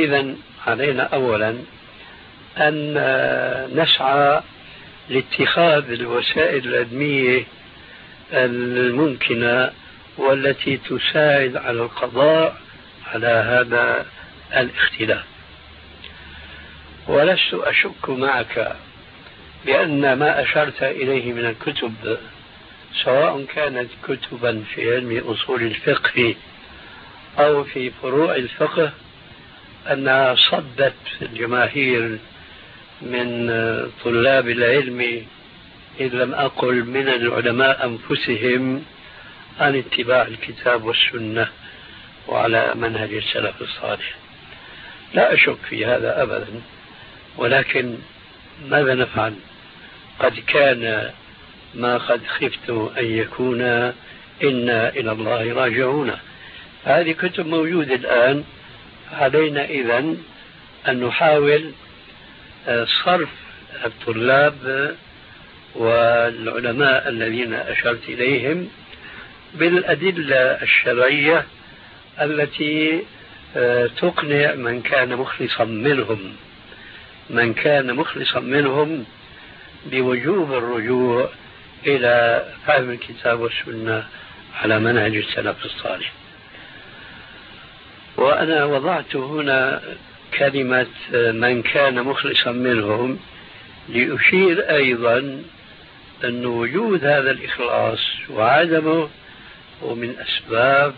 أولا أن نسعى لاتخاذ الوسائل العلمية الممكنة والتي تساعد على القضاء على هذا الاختلاف. ولست أشك معك بأن ما أشرت إليه من الكتب، سواء كانت كتبا في علم أصول الفقه أو في فروع الفقه، أنها صدت الجماهير من طلاب العلم إن لم أقل من العلماء أنفسهم عن اتباع الكتاب والسنة وعلى منهج السلف الصالح. لا أشك في هذا أبدا، ولكن ماذا نفعل؟ قد كان ما قد خفت أن يكون، إنا إلى الله راجعون. هذه كتب موجودة الآن، علينا إذن أن نحاول صرف الطلاب والعلماء الذين أشرت إليهم بالأدلة الشرعية التي تقنع من كان مخلصا منهم بوجوب الرجوع إلى فهم الكتاب والسنة على منهج السلف الصالح. وأنا وضعت هنا كلمة من كان مخلصا منهم لأشير أيضا أن وجود هذا الإخلاص وعدمه هو من أسباب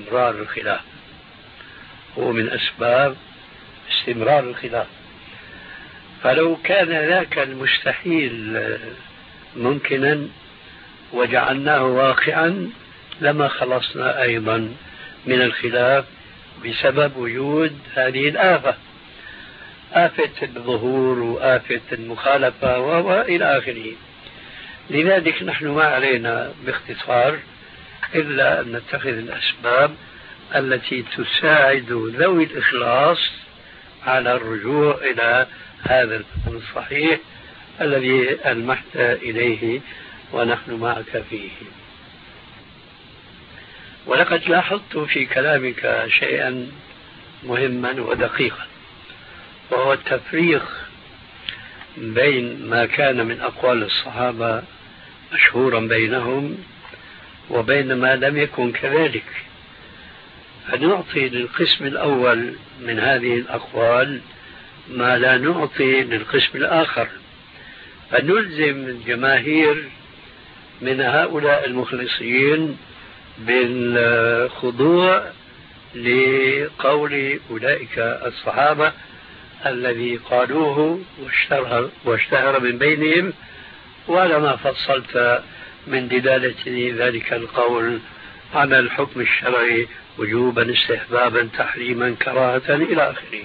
استمرار الخلاف. فلو كان ذاك المستحيل ممكنا وجعلناه واقعا لما خلصنا أيضا من الخلاف بسبب وجود هذه الآفة، آفة الظهور وآفة المخالفة وإلى آخره. لذلك نحن ما علينا باختصار إلا أن نتخذ الأسباب التي تساعد ذوي الإخلاص على الرجوع إلى هذا الفهم الصحيح الذي ألمحت إليه ونحن معك فيه. ولقد لاحظت في كلامك شيئا مهما ودقيقا، وهو التفريق بين ما كان من أقوال الصحابة مشهورا بينهم وبين ما لم يكن كذلك. فنعطي للقسم الأول من هذه الأقوال ما لا نعطي للقسم الآخر، فنلزم الجماهير من هؤلاء المخلصين بالخضوع لقول أولئك الصحابة الذي قالوه واشتهر من بينهم، وعلى ما فصلت من دلالة ذلك القول على الحكم الشرعي وجوبا استحبابا تحريما كراهة إلى آخره.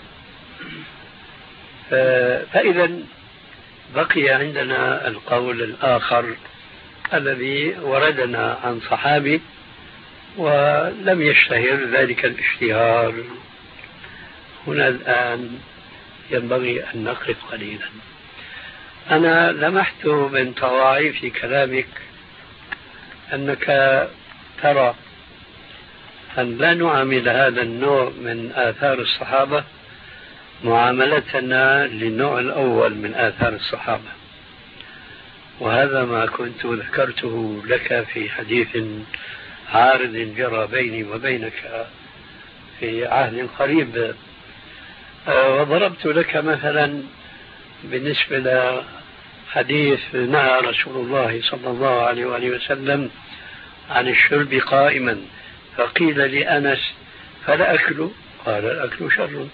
فإذا بقي عندنا القول الآخر الذي وردنا عن صحابي ولم يشتهر ذلك الاشتهار. هنا الآن ينبغي أن نقف قليلا. أنا لمحت من طواعي في كلامك أنك ترى أن لا نعامل هذا النوع من آثار الصحابة معاملتنا للنوع الأول من آثار الصحابة، وهذا ما كنت ذكرته لك في حديث عارض جرى بيني وبينك في عهد قريب، وضربت لك مثلا بالنسبة لحديث نهى رسول الله صلى الله عليه وآله وسلم عن الشرب قائما، فقيل لأنس فلا أكل، قال الأكل شر.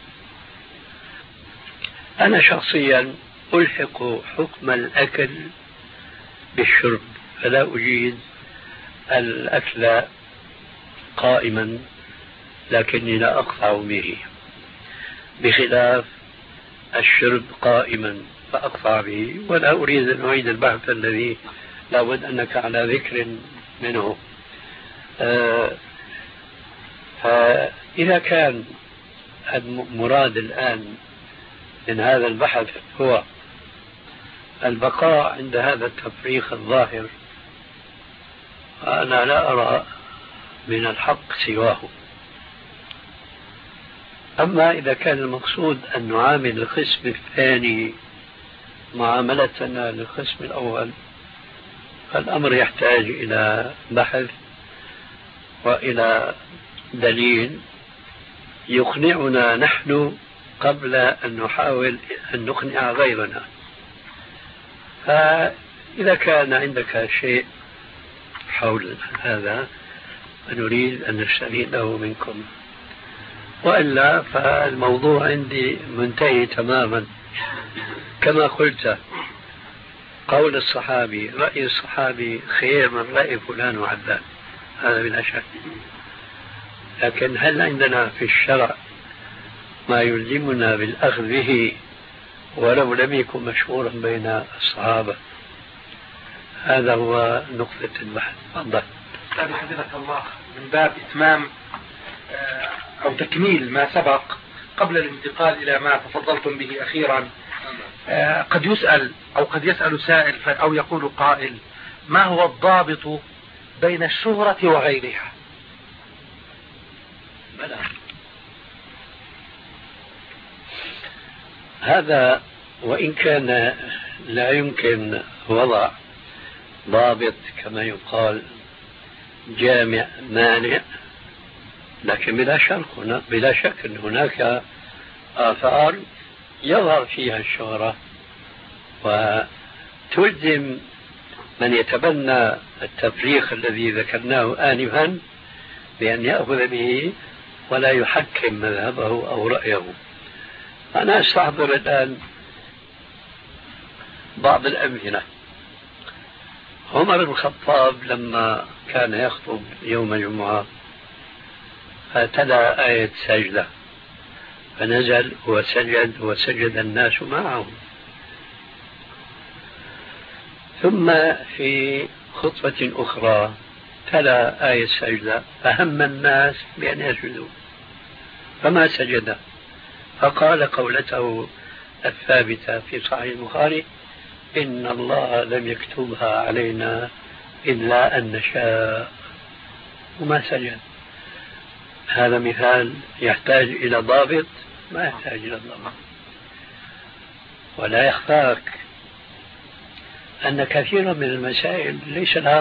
أنا شخصيا ألحق حكم الأكل بالشرب، فلا أجيد الأكل قائما، لكني لا أقطع به، بخلاف الشرب قائما فأقطع به. ولا أريد أن أعيد البحث الذي لابد أنك على ذكر منه. فإذا كان المراد الآن من هذا البحث هو البقاء عند هذا التفريق الظاهر، أنا لا أرى من الحق سواه. أما إذا كان المقصود أن نعامل القسم الثاني معاملتنا للقسم الأول، فالأمر يحتاج إلى بحث وإلى دليل يقنعنا نحن قبل أن نحاول أن نقنع غيرنا. فإذا كان عندك شيء حول هذا فنريد أن نستفيده منكم، وإلا فالموضوع عندي منتهي تماما. كما قلت، قول الصحابي، رأي الصحابي خير من رأي فلان وعلان، هذا بلا شك. لكن هل عندنا في الشرع ما يلزمنا بالأخذ به ولو لم يكن مشهورا بين الصحابة؟ هذا هو نقطة البحث. تفضل. أستاذ حفظك الله، من باب إتمام أو تكميل ما سبق قبل الانتقال إلى ما تفضلتم به أخيرا، قد يسأل أو قد يسأل سائل أو يقول قائل: ما هو الضابط بين الشهرة وغيرها؟ بلى. هذا وإن كان لا يمكن وضع ضابط كما يقال جامع مانع، لكن بلا شك أن هناك آثار يظهر فيها الشهرة وتلزم من يتبنى التفريق الذي ذكرناه آنفا بأن يأخذ به ولا يحكم مذهبه أو رأيه. أنا أستحضر الآن بعض الأمثلة. عمر بن الخطاب لما كان يخطب يوم الجمعة فتلا آية سجدة، فنزل وسجد الناس معه. ثم في خطبة أخرى تلا آية سجدة فهم الناس بأن يسجدوا فما سجد، فقال قولته الثابتة في صحيح البخاري: إن الله لم يكتبها علينا إلا أن نشاء، وما سجد. هذا مثال يحتاج إلى ضابط؟ ما يحتاج إلى ضابط. ولا يخفاك أن كثيرا من المسائل ليس لها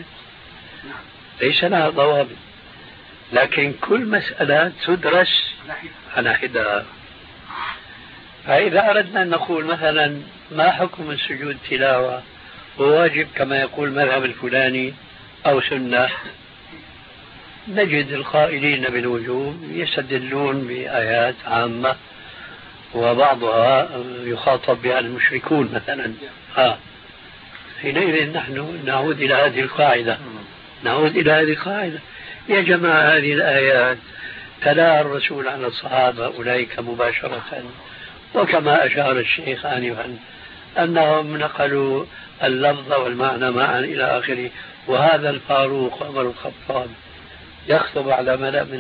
ضوابط، لكن كل مسألة تدرس على حدة. فإذا أردنا أن نقول مثلا ما حكم السجود تلاوة وواجب كما يقول مذهب الفلاني أو سنة، نجد القائلين بالوجوب يستدلون بآيات عامة وبعضها يخاطب بها المشركون مثلا. حينئذ نحن نعود إلى هذه القاعدة. يا جماعة، هذه الآيات تلاها الرسول على الصحابة أولئك مباشرة، وكما أشار الشيخ آنفا أنهم نقلوا اللفظ والمعنى معا إلى آخره. وهذا الفاروق عمر الخطاب يخطب على ملأ من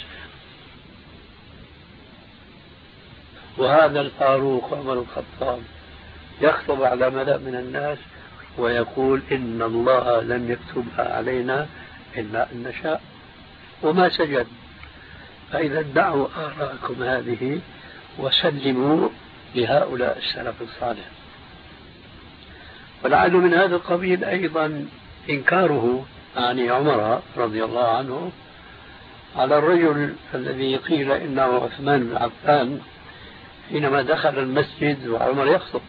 الناس ويقول: إن الله لم يكتبها علينا إلا أن نشاء، وما سجد. فإذا دعوا آراءكم هذه وسلموا لهؤلاء السلف الصالح. ولعل من هذا القبيل أيضا إنكاره عن عمر رضي الله عنه على الرجل الذي قيل إنه عثمان بن عفان حينما دخل المسجد وعمر يخطب،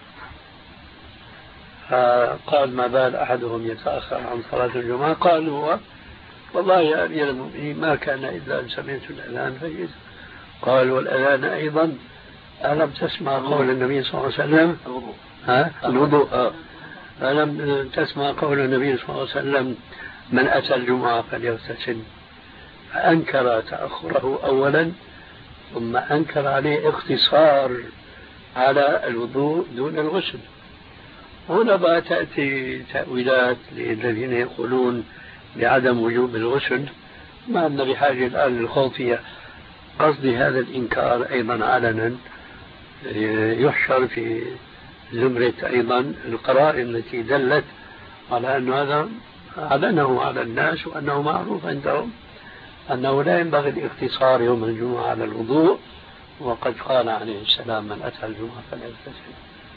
فقال: ما بال أحدهم يتأخر عن صلاة الجمعة؟ قال هو: والله يا أمير المؤمنين ما كان إلا أن سمعت الأذان فجئت. قال: والأذان أيضا ألم تسمع قول النبي صلى الله عليه وسلم؟ الوضوء. ألم تسمع قول النبي صلى الله عليه وسلم: من أتى الجمعة فليغتسل؟ فأنكر تأخره أولا، ثم أنكر عليه اقتصار على الوضوء دون الغسل. هنا بقى تأتي تأويلات للذين يقولون بعدم وجوب الغسل، ما أن بحاجة الآن للخوض فيها. قصدي هذا الإنكار أيضا علنا يحشر في زمرة أيضا القرائن التي دلت على أن هذا أعلنه على الناس وأنه معروف عندهم أنه لا ينبغي الاقتصار يوم الجمعة على الوضوء، وقد قال عليه السلام من أتى الجمعة فليغتسل.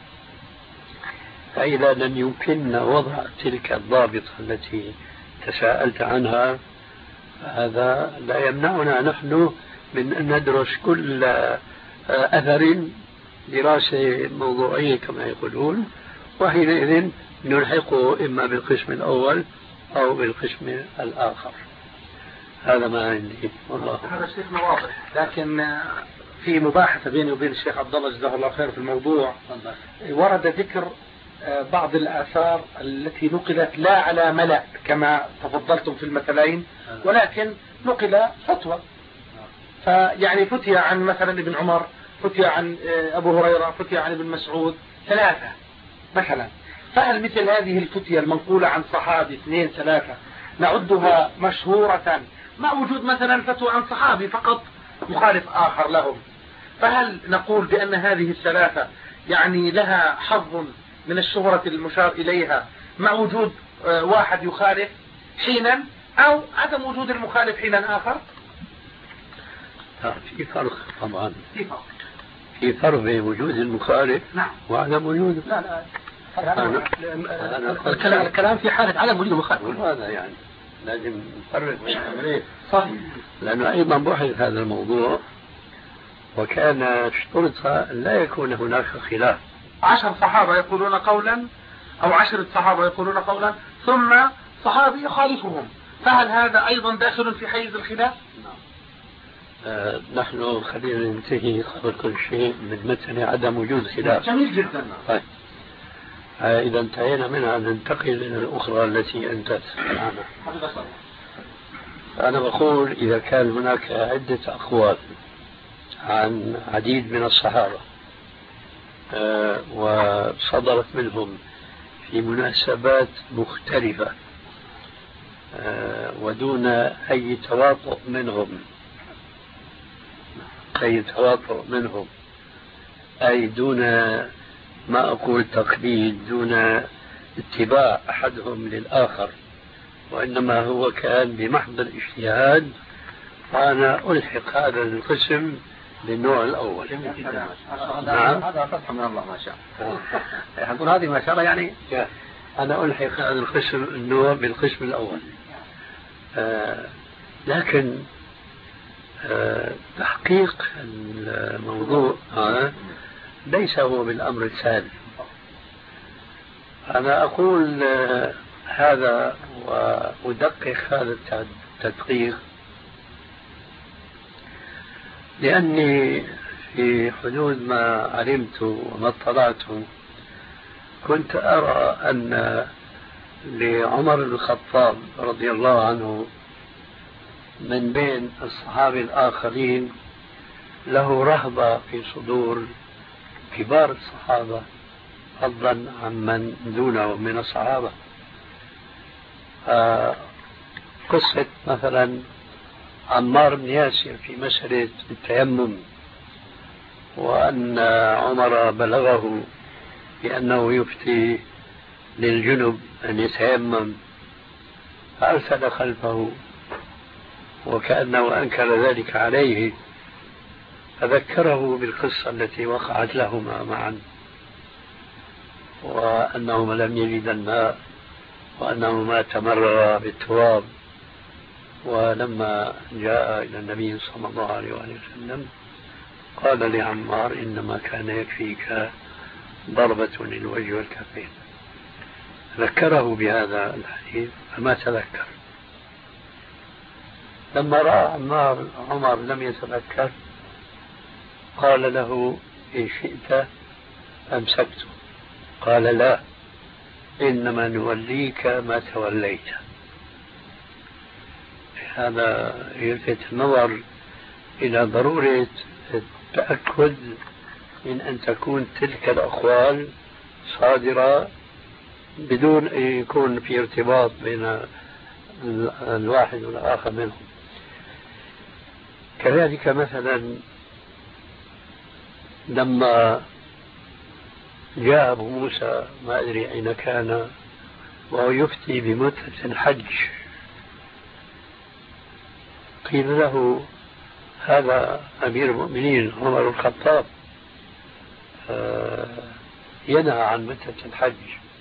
فإذا لم يمكننا وضع تلك الضابطة التي تساءلت عنها، هذا لا يمنعنا نحن من أن ندرس كل أثر دراسة موضوعية كما يقولون، وحينئذ نلحقه إما بالقسم الأول أو بالقسم الآخر. هذا ما عندي والله. هذا شيخنا واضح، لكن في مباحثة بيني وبين الشيخ عبد الله جزاه الله خير في الموضوع. ورد ذكر بعض الآثار التي نقلت لا على ملأ كما تفضلتم في المثلين، ولكن نقل فتوى. فيعني فتي عن مثلا ابن عمر، فتي عن أبو هريرة، فتي عن ابن مسعود، 3 مثلا. فهل مثل هذه الفتية المنقولة عن صحابي 2 3 نعدها مشهورة مع وجود مثلا فتوى عن صحابي فقط مخالف آخر لهم؟ فهل نقول بأن هذه ال3 يعني لها حظ من الشهرة المشار إليها مع وجود واحد يخالف حينا، أو عدم وجود المخالف حينا آخر؟ في فرق طبعا، في فرق بين وجود المخالف وعدم وجود. لا الكلام في حالة عدم وجود المخالف. هذا يعني لازم نفرق بين الأمرين، صح؟ لأنه أيضا بحث هذا الموضوع وكان اشترط لا يكون هناك خلاف. 10 صحابة يقولون قولا أو 10 صحابة يقولون قولا ثم صحابي يخالفهم، فهل هذا أيضا داخل في حيز الخلاف؟ نحن خلينا ننتهي قبل كل شيء من متن عدم وجود خلاف. جميل جدا. طيب إذا انتهينا منها ننتقل إلى الأخرى التي أنت عنها. أنا بقول إذا كان هناك عدة أقوال عن عديد من الصحابة وصدرت منهم في مناسبات مختلفة ودون أي تواطؤ منهم، أي دون ما أقول تقليد، دون اتباع أحدهم للآخر، وإنما هو كان بمحض الاجتهاد، فأنا ألحق هذا القسم بالنوع الأول. نعم هذا فتح من الله ما شاء الله. نقول هذه ما شاء الله يعني أنا ألحق هذا القسم النوع بالقسم الأول. لكن تحقيق الموضوع ليس هو بالأمر السهل. أنا أقول هذا وأدقق هذا التدقيق لأني في حدود ما علمت وما اطلعت كنت أرى أن لعمر بن الخطاب رضي الله عنه من بين الصحابة الآخرين له رهبة في صدور كبار الصحابة فضلا عمن دونه من الصحابة. قصة مثلا عمار بن ياسر في مسألة التيمم، وأن عمر بلغه بأنه يفتي للجنب أن يتيمم فأرسل خلفه وكأنه أنكر ذلك عليه، فذكره بالقصة التي وقعت لهما معا، وأنهما لم يجد الماء وأنهما تمررا بالتراب، ولما جاء إلى النبي صلى الله عليه وسلم قال لعمار إنما كان يكفيك ضربة للوجه والكفين، ذكره بهذا الحديث فما تذكر. لما رأى عمر لم يتذكر قال له إن شئت أمسكته، قال لا إنما نوليك ما توليت. هذا يلفت النظر إلى ضرورة التأكد من أن تكون تلك الأقوال صادرة بدون أن يكون في ارتباط بين الواحد والآخر منهم. كذلك مثلا لما جاء أبو موسى ما أدري أين كان وهو يفتي بمدة الحج، قيل له هذا أمير المؤمنين عمر الخطاب ينهى عن مدة الحج.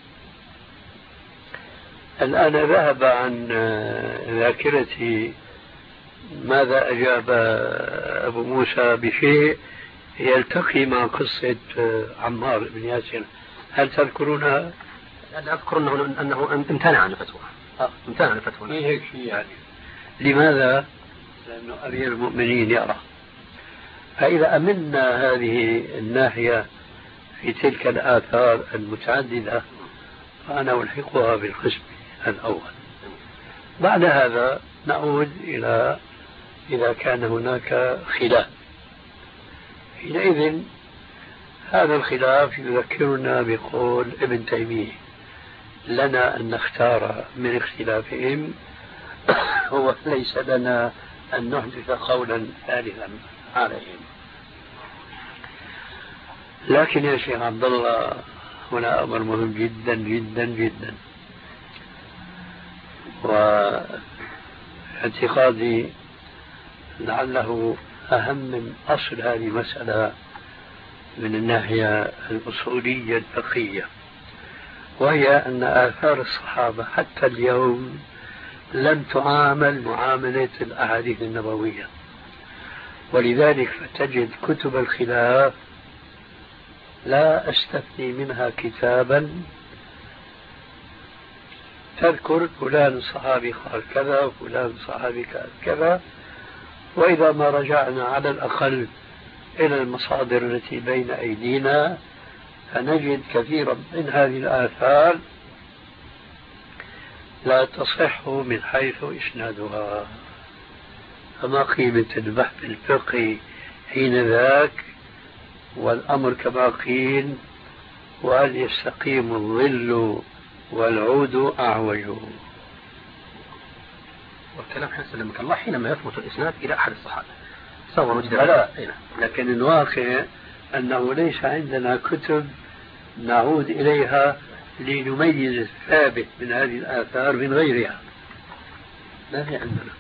الآن ذهب عن ذاكرتي ماذا أجاب أبو موسى بشيء يلتقي مع قصة عمار بن ياسر. هل تذكرونها؟ أذكر أنه امتنع عن الفتوى. امتنع عن الفتوى. إيه هيك شيء يعني. لماذا؟ لأنه أمير المؤمنين يرى. فإذا أمنا هذه الناحية في تلك الآثار المتعددة فأنا ألحقها بالقسم الأول. بعد هذا نعود إلى إذا كان هناك خلاف، حينئذ هذا الخلاف يذكرنا بقول ابن تيمية: لنا أن نختار من اختلافهم هو ليس لنا أن نحدث قولا ثالثا عليهم. لكن يا شيخ عبد الله هنا أمر مهم جدا جدا جدا، واعتقادي لعله أهم من أصل هذه المسألة من الناحية الأصولية الفقهية، وهي أن آثار الصحابة حتى اليوم لم تعامل معاملة الأحاديث النبوية، ولذلك فتجد كتب الخلاف لا أستثني منها كتابا تذكر فلان صحابي قال كذا وفلان صحابي قال كذا، وإذا ما رجعنا على الأقل إلى المصادر التي بين أيدينا فنجد كثيرا من هذه الآثار لا تصح من حيث إسنادها. فما قيمة البحث الفقهي حين ذاك والأمر كما قيل: وهل يستقيم الظل والعود أعوج. والكلام حسن لما الله حينما يثبت الإسناد إلى أحد الصحابة سوى وجد. لا، لكن الواقع أنه ليس عندنا كتب نعود إليها لنميز الثابت من هذه الآثار من غيرها. ما في عندنا.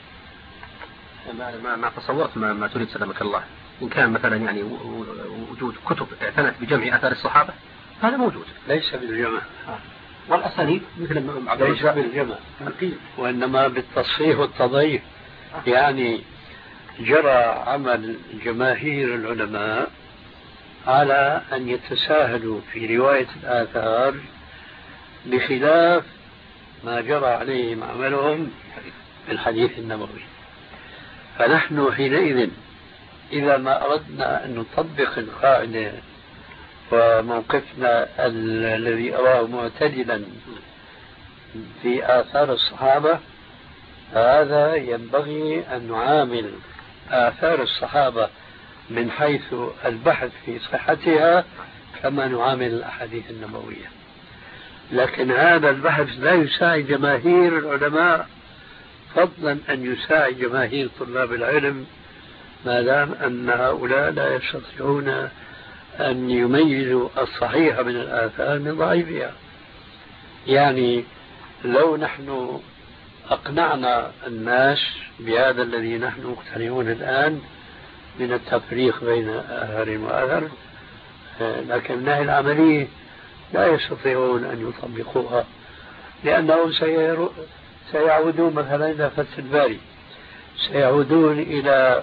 ما تصورت ما تريد سلمك الله. إن كان مثلا يعني وجود كتب اعتنت بجمع آثار الصحابة هذا موجود. ليس بالجمع. والأسانيد مثل ليس بالجمع، وإنما بالتصحيح والتضعيف. يعني جرى عمل جماهير العلماء على أن يتساهلوا في رواية الآثار بخلاف ما جرى عليهم عملهم في الحديث النبوي. فنحن حينئذ إذا ما أردنا أن نطبق القاعدة وموقفنا الذي أراه معتدلا في آثار الصحابة، هذا ينبغي أن نعامل آثار الصحابة من حيث البحث في صحتها كما نعامل الأحاديث النبوية. لكن هذا البحث لا يساعد جماهير العلماء، فضلا أن يساعد جماهير طلاب العلم، ما دام أن هؤلاء لا يستطيعون أن يميزوا الصحيح من الآثار من ضعيفها. يعني لو نحن أقنعنا الناس بهذا الذي نحن مقتنعون الآن من التفريق بين آثار وآثار، لكن من الناحية العملية لا يستطيعون أن يطبقوها، لأنهم سيعودون مثلا إلى فتح الباري، سيعودون إلى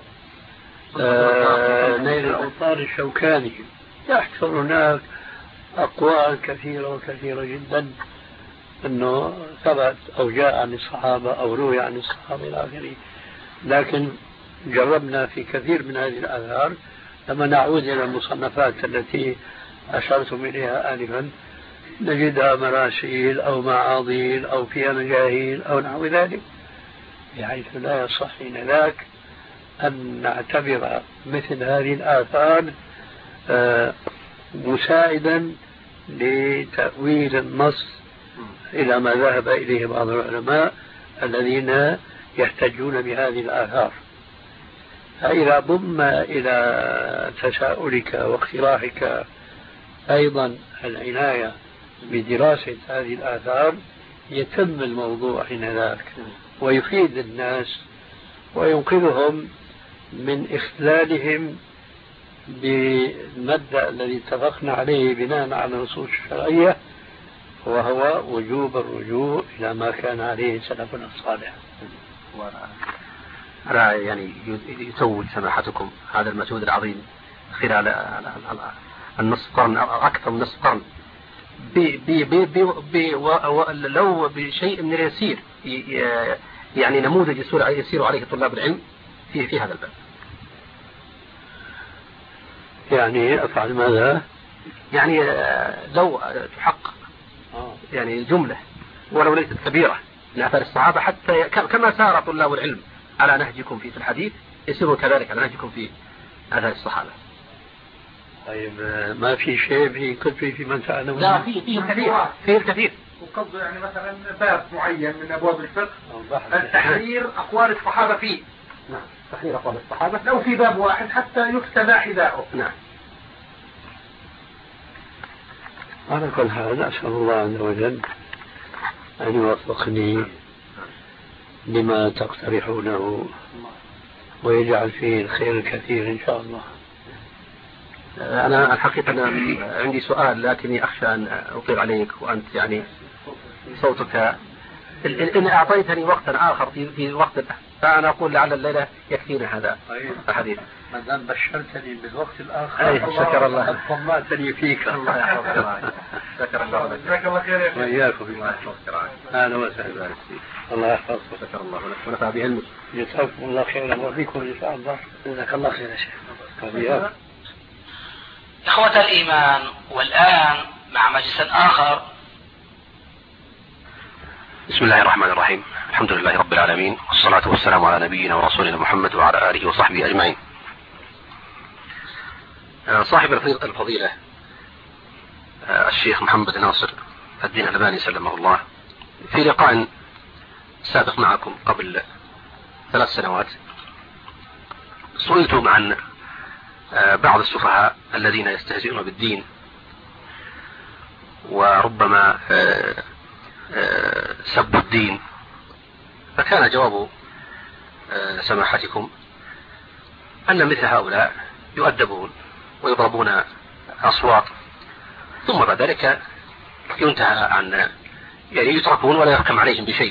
نيل الأوطار الشوكاني، يحصل هناك أقوال كثيرة وكثيرة جدا أنه ثبت أو جاء عن الصحابة أو روي عن الصحابة إلى آخره. لكن جربنا في كثير من هذه الآثار لما نعود إلى المصنفات التي أشرتم إليها آنفا نجدها مراسيل أو معاضيل أو فيها مجاهيل أو نحو ذلك، بحيث لا يصح ذاك أن نعتبر مثل هذه الآثار مساعدا لتأويل النص إلى ما ذهب إليه بعض العلماء الذين يحتجون بهذه الآثار. فإذا ضم إلى تساؤلك واقتراحك أيضا العناية بدراسة هذه الآثار يتم الموضوع هناك ويفيد الناس وينقذهم من إخلالهم بالمبدأ الذي اتفقنا عليه بناء على النصوص الشرعية، وهو وجوب الرجوع إلى ما كان عليه سلفنا الصالح. أنا يعني يزود سماحتكم هذا المجهود العظيم خلال النصف قرن أو أكثر من نصف قرن لو بشيء من اليسير يعني نموذج يسير عليه طلاب العلم في هذا الباب. يعني أفعل ماذا؟ يعني لو تحقق يعني جملة ولو ليست كبيرة من آثار الصحابة، حتى كما سار طلاب العلم على نهجكم في الحديث يسيروا كذلك على نهجكم في آثار الصحابة. طيب ما في شيء في كتبي في من سأله؟ لا فيه الكثير. وقصده يعني مثلا باب معين من أبواب الفقه التحرير أقوال الصحابة فيه. نعم تحرير أقوال الصحابة لو في باب واحد حتى يكتب حذاؤه. نعم. على كل حال أسأل الله عز وجل أن يوفقني لما تقترحونه ويجعل فيه الخير الكثير إن شاء الله. أنا الحقيقة أنا عندي سؤال لكني أخشى أن أطيل عليك وأنت يعني صوتك إن أعطيتني وقتا آخر في وقت فأنا أقول لعل الليلة يكفينا هذا الحديث. ما دام بشرتني بالوقت الآخر شكر الله. طمأتني فيك. الله يحفظك. شكر الله لك. جزاك الله خير يا شيخ. وإياكم. أهلا وسهلا. الله يحفظك. شكر الله لك ونفع بعلمك. جزاكم الله خيرا وفيكم إن شاء الله. جزاك الله خير يا شيخ. وإياك. إخوة الإيمان، والآن مع مجلس آخر. بسم الله الرحمن الرحيم. الحمد لله رب العالمين، والصلاة والسلام على نبينا ورسولنا محمد وعلى آله وصحبه أجمعين. صاحب الفضيلة الشيخ محمد ناصر الدين الألباني سلمه الله في لقاء سابق معكم قبل 3 سنوات سئلتم عن بعض السفهاء الذين يستهزئون بالدين وربما سبوا الدين، فكان جواب سماحتكم أن مثل هؤلاء يؤدبون ويضربون أصوات ثم بعد ذلك ينتهى عن يعني يتركون ولا يحكم عليهم بشيء.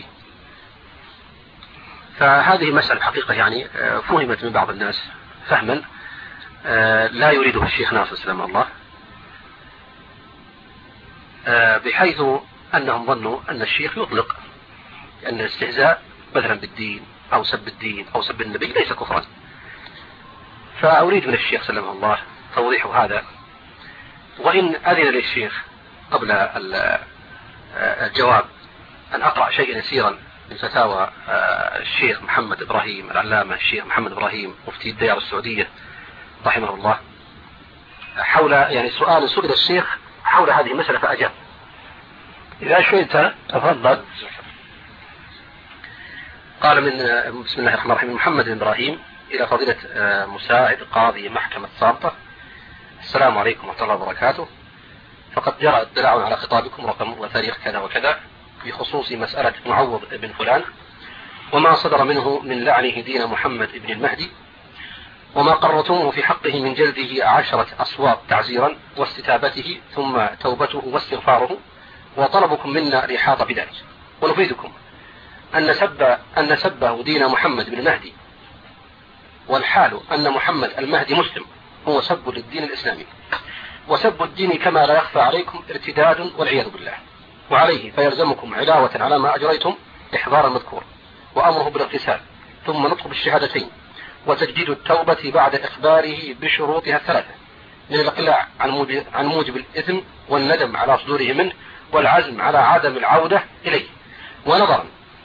فهذه مسألة حقيقة يعني فهمت من بعض الناس فهما لا يريده الشيخ ناصر سلام الله، بحيث أنهم ظنوا أن الشيخ يطلق أن الاستهزاء مثلا بالدين أو سب الدين أو سب النبي ليس كفرا. فأريد من الشيخ سلامه الله توضيح هذا، وإن أذن للشيخ قبل الجواب أن أقرأ شيئا يسيرا من فتاوى الشيخ محمد إبراهيم العلامة الشيخ محمد إبراهيم مفتي الديار السعودية رحمه الله حول يعني سؤال سئل الشيخ حول هذه المسألة فأجاب. إذا شئت تفضل. قال من بسم الله الرحمن الرحيم محمد إبراهيم إلى فضيلة مساعد قاضي محكمة سارطة: السلام عليكم ورحمة الله وبركاته. فقد جرى اطلاع على خطابكم رقم وتاريخ كذا وكذا بخصوص مسألة معوض بن فلان وما صدر منه من لعنه دين محمد بن المهدي، وما قررتموه في حقه من جلده 10 أصوات تعزيرا واستتابته ثم توبته واستغفاره، وطلبكم منا الإحاطة بذلك، ونفيدكم أن سبه دين محمد بن المهدي، والحال أن محمد المهدي مسلم، هو سب للدين الإسلامي، وسب الدين كما لا يخفى عليكم ارتداد والعياذ بالله، وعليه فيلزمكم علاوة على ما أجريتم إحضار المذكور وأمره بالاغتسال ثم نطق بالشهادتين وتجديد التوبة بعد إخباره بشروطها 3 من الإقلاع عن موجب الإثم والندم على صدوره منه والعزم على عدم العودة إليه، ونظرا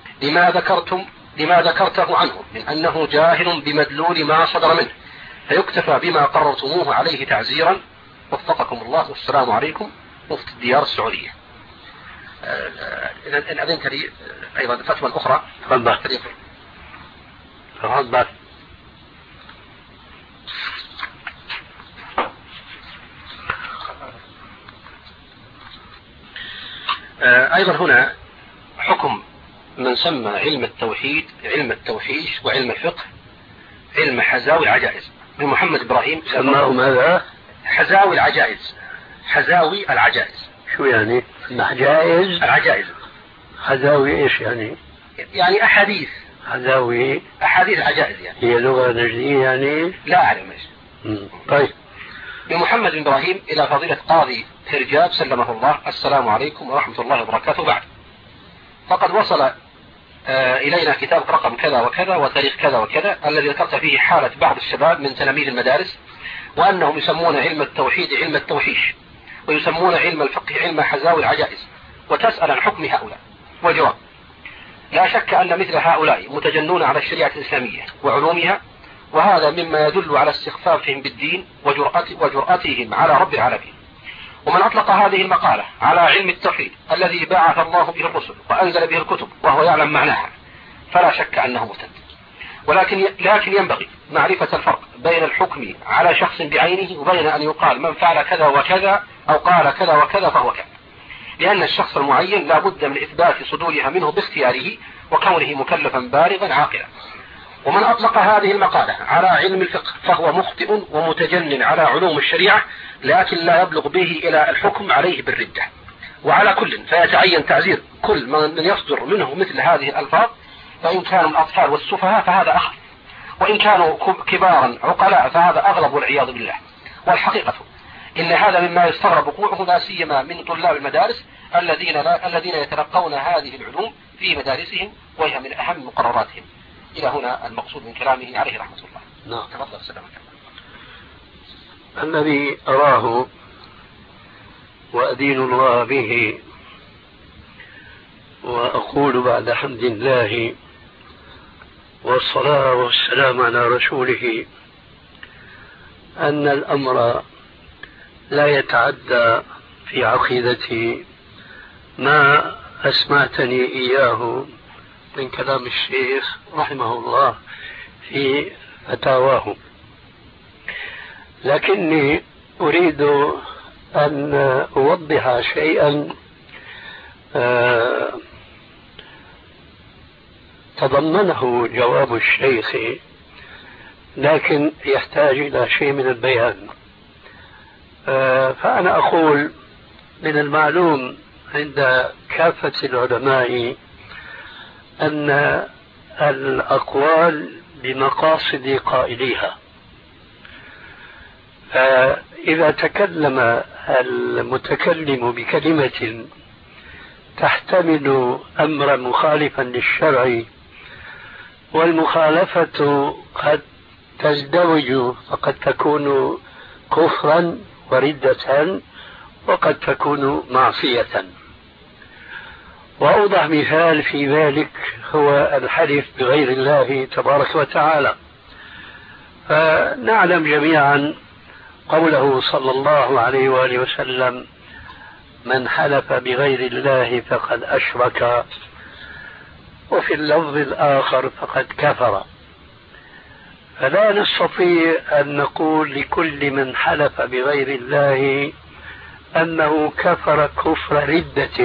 لما ذكرته عنه من أنه جاهل بمدلول ما صدر منه فيكتفى بما قررتموه عليه تعزيرا. وفقكم الله والسلام عليكم مفتي الديار السعودية. إن أذنت لي أيضا فتوى أخرى. تفضل. تفضل. أيضا هنا حكم من سمى علم التوحيد علم التوحيش وعلم الفقه علم حزاوي العجائز من محمد إبراهيم. سماه ماذا؟ حزاوي العجائز. حزاوي العجائز. شو يعني؟ العجائز. العجائز. حزاوي ايش يعني؟ يعني أحاديث. حزاوي أحاديث العجائز يعني. هي لغة نجدية يعني؟ لا أعلم ايش. طيب. من محمد بن إبراهيم إلى فضيلة قاضي هرجاب سلمه الله: السلام عليكم ورحمة الله وبركاته. بعد، فقد وصل إلينا كتاب رقم كذا وكذا وتاريخ كذا وكذا الذي ذكرت فيه حالة بعض الشباب من تلاميذ المدارس وأنهم يسمون علم التوحيد علم التوحيش ويسمون علم الفقه علم حزاوي العجائز، وتسأل عن حكم هؤلاء. والجواب: لا شك أن مثل هؤلاء متجنون على الشريعة الإسلامية وعلومها، وهذا مما يدل على استخفافهم بالدين وجرأتهم على رب العالمين. ومن أطلق هذه المقالة على علم التوحيد الذي بعث الله به الرسل وأنزل به الكتب وهو يعلم معناها فلا شك أنه مرتد. لكن ينبغي معرفة الفرق بين الحكم على شخص بعينه وبين أن يقال من فعل كذا وكذا أو قال كذا وكذا فهو كذا، لأن الشخص المعين لا بد من إثبات صدورها منه باختياره وكونه مكلفا بالغا عاقلا. ومن أطلق هذه المقالة على علم الفقه فهو مخطئ ومتجن على علوم الشريعة، لكن لا يبلغ به إلى الحكم عليه بالردة. وعلى كل فيتعين تعزير كل من يصدر منه مثل هذه الألفاظ، فإن كانوا الأطفال والسفهاء فهذا أخف، وإن كانوا كبارا عقلاء فهذا أغلب والعياذ بالله. والحقيقة إن هذا مما يستغرب وقوعه لا سيما من طلاب المدارس الذين يتلقون هذه العلوم في مدارسهم، وهي من أهم مقرراتهم. إلى هنا المقصود من كلامه عليه رحمة الله. نعم. تفضل سلامك. الذي أراه وأدين الله به وأقول بعد حمد الله والصلاة والسلام على رسوله أن الأمر لا يتعدى في عقيدتي ما أسمعتني إياه من كلام الشيخ رحمه الله في فتاواه، لكني أريد أن أوضح شيئا تضمنه جواب الشيخ، لكن يحتاج إلى شيء من البيان. فأنا أقول من المعلوم عند كافة العلماء أن الأقوال بمقاصد قائليها، فإذا تكلم المتكلم بكلمة تحتمل أمرا مخالفا للشرع والمخالفة قد تزدوج، فقد تكون كفرا وردة وقد تكون معصية. وأوضح مثال في ذلك هو الحلف بغير الله تبارك وتعالى. فنعلم جميعا قوله صلى الله عليه وآله وسلم: من حلف بغير الله فقد أشرك، وفي اللفظ الآخر فقد كفر. فلا نستطيع أن نقول لكل من حلف بغير الله أنه كفر كفر ردة،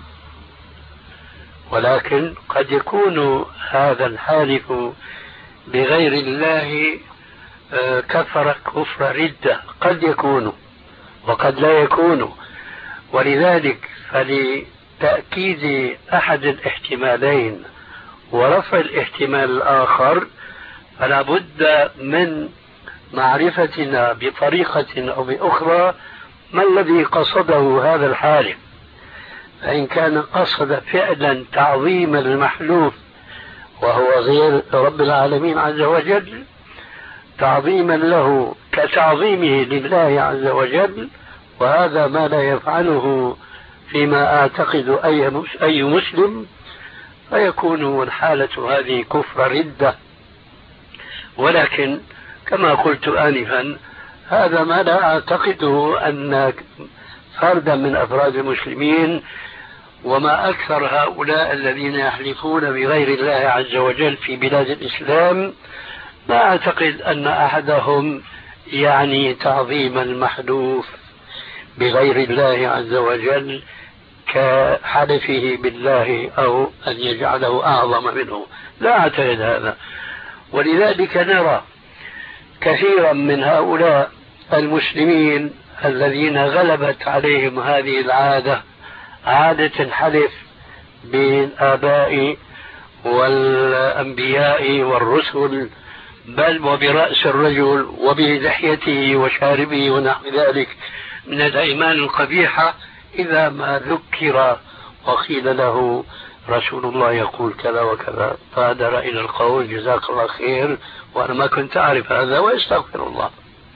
ولكن قد يكون هذا الحالف بغير الله كفر كفر ردة، قد يكون وقد لا يكون. ولذلك فلتأكيد أحد الاحتمالين ورفع الاحتمال الآخر فلا بد من معرفتنا بطريقة أو بأخرى ما الذي قصده هذا الحالف. فإن كان قصد فعلا تعظيم المحلوف وهو غير رب العالمين عز وجل، تعظيما له كتعظيمه لله عز وجل، وهذا ما لا يفعله فيما أعتقد أي مسلم، فيكون الحالة هذه كفر ردة. ولكن كما قلت آنفا هذا ما لا أعتقده أن فردا من أفراد المسلمين. وما أكثر هؤلاء الذين يحلفون بغير الله عز وجل في بلاد الإسلام. لا أعتقد أن أحدهم يعني تعظيم المحلوف بغير الله عز وجل كحلفه بالله أو أن يجعله أعظم منه، لا أعتقد هذا. ولذلك نرى كثيرا من هؤلاء المسلمين الذين غلبت عليهم هذه العادة، عادة الحلف بالآباء والأنبياء والرسل، بل وبرأس الرجل وبلحيته وشاربه ونحو ذلك من الأيمان القبيحة، إذا ما ذكر وقيل له رسول الله يقول كذا وكذا بادر إلى القول جزاك الله خير وأنا ما كنت أعرف هذا ويستغفر الله.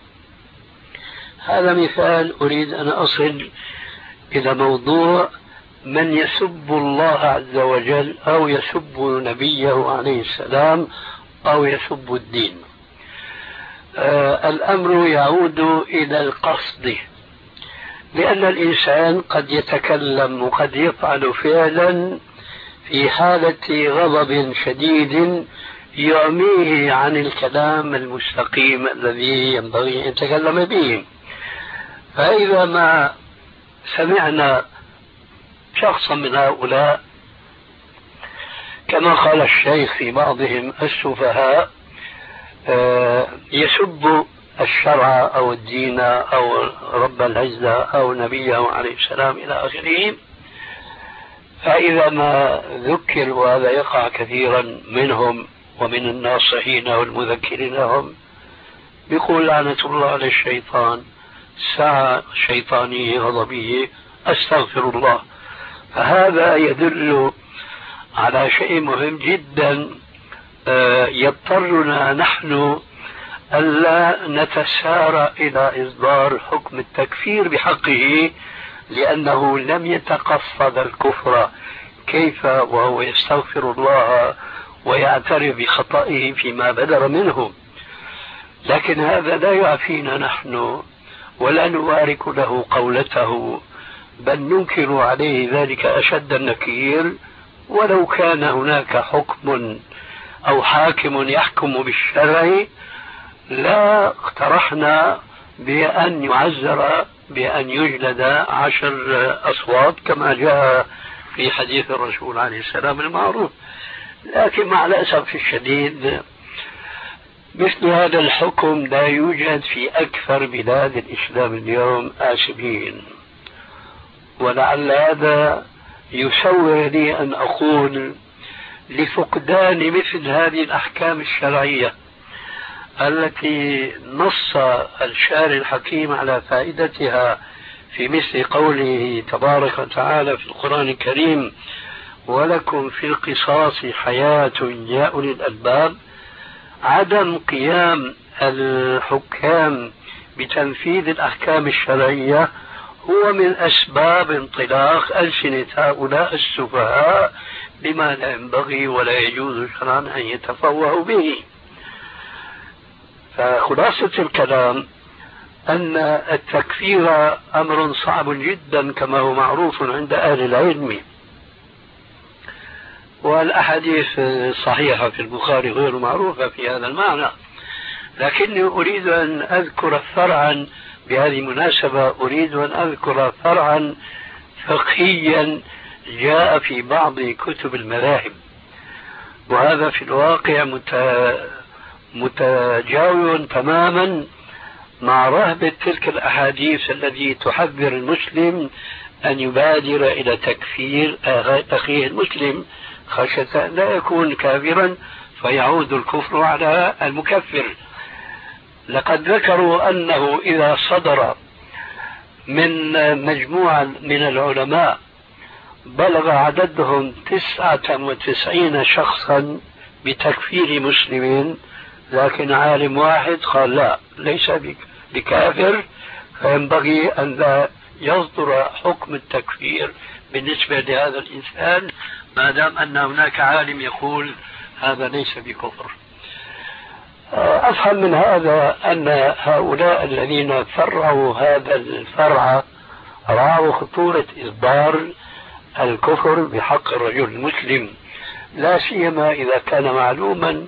هذا مثال. أريد أن أصل إلى موضوع من يسب الله عز وجل أو يسب نبيه عليه السلام أو يسب الدين. الأمر يعود إلى القصد، لأن الإنسان قد يتكلم وقد يفعل فعلا في حالة غضب شديد يعميه عن الكلام المستقيم الذي ينبغي أن يتكلم به. فإذا ما سمعنا شخصا من هؤلاء كما قال الشيخ في بعضهم السفهاء يسب الشرع أو الدين أو رب العزة أو نبيه عليه السلام إلى آخره، فإذا ما ذكر، وهذا يقع كثيرا منهم ومن الناصحين والمذكرين لهم، يقول لعنة الله على الشيطان، ساعة شيطاني غضبه أستغفر الله. فهذا يدل على شيء مهم جدا يضطرنا نحن ألا نتسارع إلى إصدار حكم التكفير بحقه، لأنه لم يتقصد الكفر. كيف وهو يستغفر الله ويعترف بخطئه فيما بدر منه؟ لكن هذا لا يعفينا نحن ولا نبارك له قولته، بل ننكر عليه ذلك أشد النكير. ولو كان هناك حكم أو حاكم يحكم بالشرع لا اقترحنا بأن يعزر بأن يجلد 10 أصوات كما جاء في حديث الرسول عليه السلام المعروف. لكن مع الأسف الشديد مثل هذا الحكم لا يوجد في أكثر بلاد الإسلام اليوم آسفين. ولعل هذا يسوغ لي أن أقول لفقدان مثل هذه الأحكام الشرعية التي نص الشارع الحكيم على فائدتها في مثل قوله تبارك وتعالى في القرآن الكريم ولكم في القصاص حياة يا أولي الألباب. عدم قيام الحكام بتنفيذ الأحكام الشرعية هو من أسباب انطلاق ألسنة هؤلاء السفهاء بما لا ينبغي ولا يجوز شرعا أن يتفوهوا به. فخلاصة الكلام أن التكفير أمر صعب جدا كما هو معروف عند أهل العلم، والأحاديث الصحيحة في البخاري غير معروفة في هذا المعنى. لكني أريد أن أذكر فرعا بهذه المناسبة، أريد أن أذكر فرعا فقهيا جاء في بعض كتب المذاهب، وهذا في الواقع متجاوز تماما مع رهبة تلك الأحاديث التي تحذر المسلم أن يبادر إلى تكفير أخيه المسلم خشية أن لا يكون كافرا فيعود الكفر على المكفر. لقد ذكروا أنه إذا صدر من مجموعة من العلماء بلغ عددهم 99 شخصا بتكفير مسلمين، لكن عالم واحد قال لا ليس بكافر، فينبغي أن لا يصدر حكم التكفير بالنسبة لهذا الإنسان ما دام أن هناك عالم يقول هذا ليس بكفر. أفهم من هذا أن هؤلاء الذين فرعوا هذا الفرع رأوا خطورة إصدار الكفر بحق الرجل المسلم، لا سيما إذا كان معلوما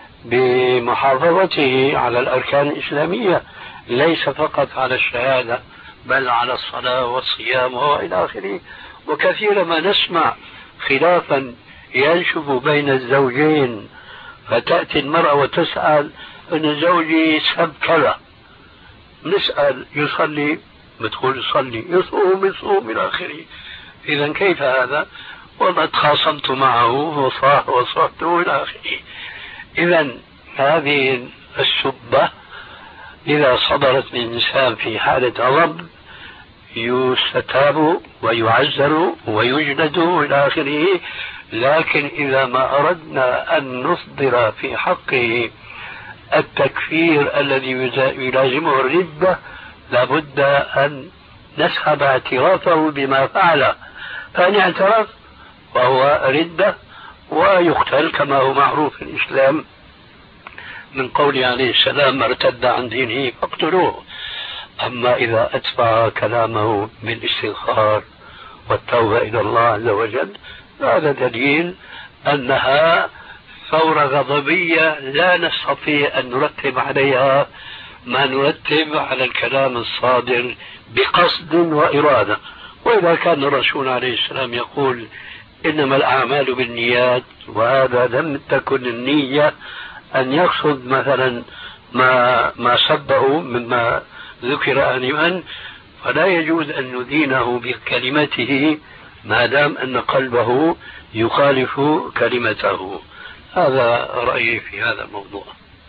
بمحافظته على الأركان الإسلامية، ليس فقط على الشهادة بل على الصلاة والصيام وإلى آخره. وكثيرا ما نسمع خلافا ينشب بين الزوجين، فتأتي المرأة وتسأل أن زوجي سب كذا، نسأل يصلي، بتقول يصلي، يصوم إلى آخره. إذا كيف هذا؟ والله تخاصمت معه وصرته إلى آخره. إذا هذه السبة إذا صدرت من إنسان في حالة غضب يستتاب ويعزر ويجلد إلى آخره. لكن إذا ما أردنا أن نصدر في حقه التكفير الذي يلازمه الردة، لابد أن نسحب اعترافه بما فعل، فإن اعترف فهو ردة ويقتل كما هو معروف في الإسلام من قوله عليه السلام: ارتد عن دينه فاقتلوه. أما إذا أتبع كلامه بالاستغفار والتوبة إلى الله عز وجل، هذا دليل أنها ثورة غضبية لا نستطيع أن نرتب عليها ما نرتب على الكلام الصادر بقصد وإرادة. وإذا كان الرسول عليه السلام يقول إنما الأعمال بالنيات، وهذا لم تكن النية أن يقصد مثلا ما سبه مما ذكر آنفا، فلا يجوز أن ندينه بكلمته ما دام أن قلبه يخالف كلمته. هذا رأيي في هذا الموضوع.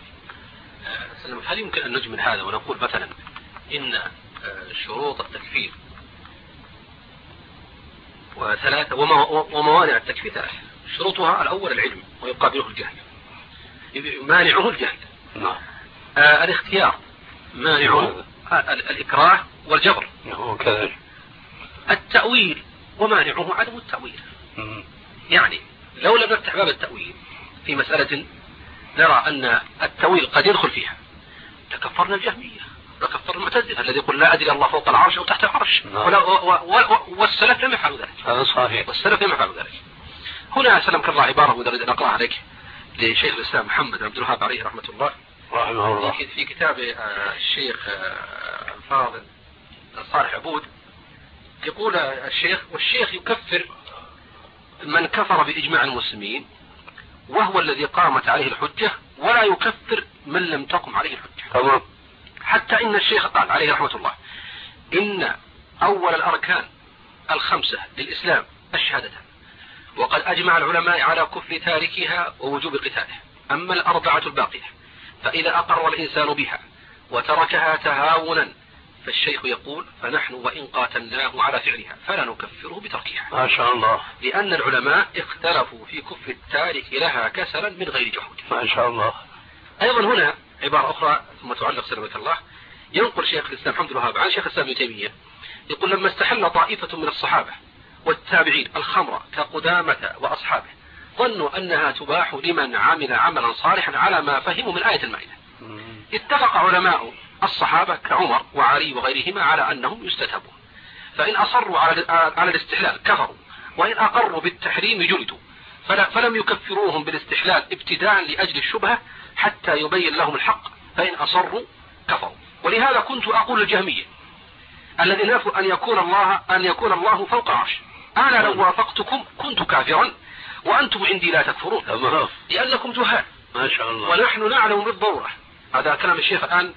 هل يمكن أن نجمل هذا ونقول مثلا إن شروط التكفير وثلاثة وموانع التكفير ثلاثة؟ شروطها: الأول العلم ويقابله الجهل، مانعه الجهل. الاختيار مانعه الإكراه والجبر. التأويل ومانعه عدم التأويل. يعني لو لم نفتح باب التأويل في مسألة نرى أن التأويل قد يدخل فيها لكفرنا الجهمية، لكفر المعتزلة الذي يقول لا أدري الله فوق العرش أو تحت العرش، والسلف لم يفعلوا ذلك. هذا صحيح، والسلف لم يفعلوا ذلك. هنا سلم كالله عبارة وإذا أريد أن أقرأ عليك لشيخ الإسلام محمد بن عبد الوهاب عليه رحمة الله في كتاب الشيخ الفاضل صالح عبود، يقول الشيخ: والشيخ يكفر من كفر بإجماع المسلمين وهو الذي قامت عليه الحجة، ولا يكفر من لم تقم عليه الحجة. حتى إن الشيخ قال عليه رحمة الله: إن أول الأركان الخمسة للإسلام الشهادتان، وقد أجمع العلماء على كفر تاركها ووجوب قتاله. أما الأربعة الباقية فإذا أقر الإنسان بها وتركها تهاونا فالشيخ يقول: فنحن وإن قاتلناه على فعلها فلا نكفره بتركها. ما شاء الله. لأن العلماء اختلفوا في كفر التارك لها كسلا من غير جحود. ما شاء الله. أيضا هنا عبارة أخرى ثم تعلق سلمك الله، ينقل شيخ الإسلام محمد الوهاب عن شيخ الإسلام ابن تيمية يقول: لما استحل طائفة من الصحابة والتابعين الخمر كقدامة وأصحابه ظنوا أنها تباح لمن عمل عملا صالحا على ما فهموا من آية المائدة. اتفق علماء الصحابة كعمر وعلي وغيرهما على أنهم يستتابون، فإن أصروا على الاستحلال كفروا، وإن أقروا بالتحريم جلدوا، فلم يكفروهم بالاستحلال ابتداء لأجل الشبهة حتى يبين لهم الحق، فإن أصروا كفروا. ولهذا كنت أقول الجهمية الذي نفوا أن يكون الله فوق العرش: أنا لو وافقتكم كنت كافرا وأنتم عندي لا تكفرون، لأنكم جهال. ما شاء الله. ونحن نعلم بالضرورة، هذا كلام الشيخ الآن،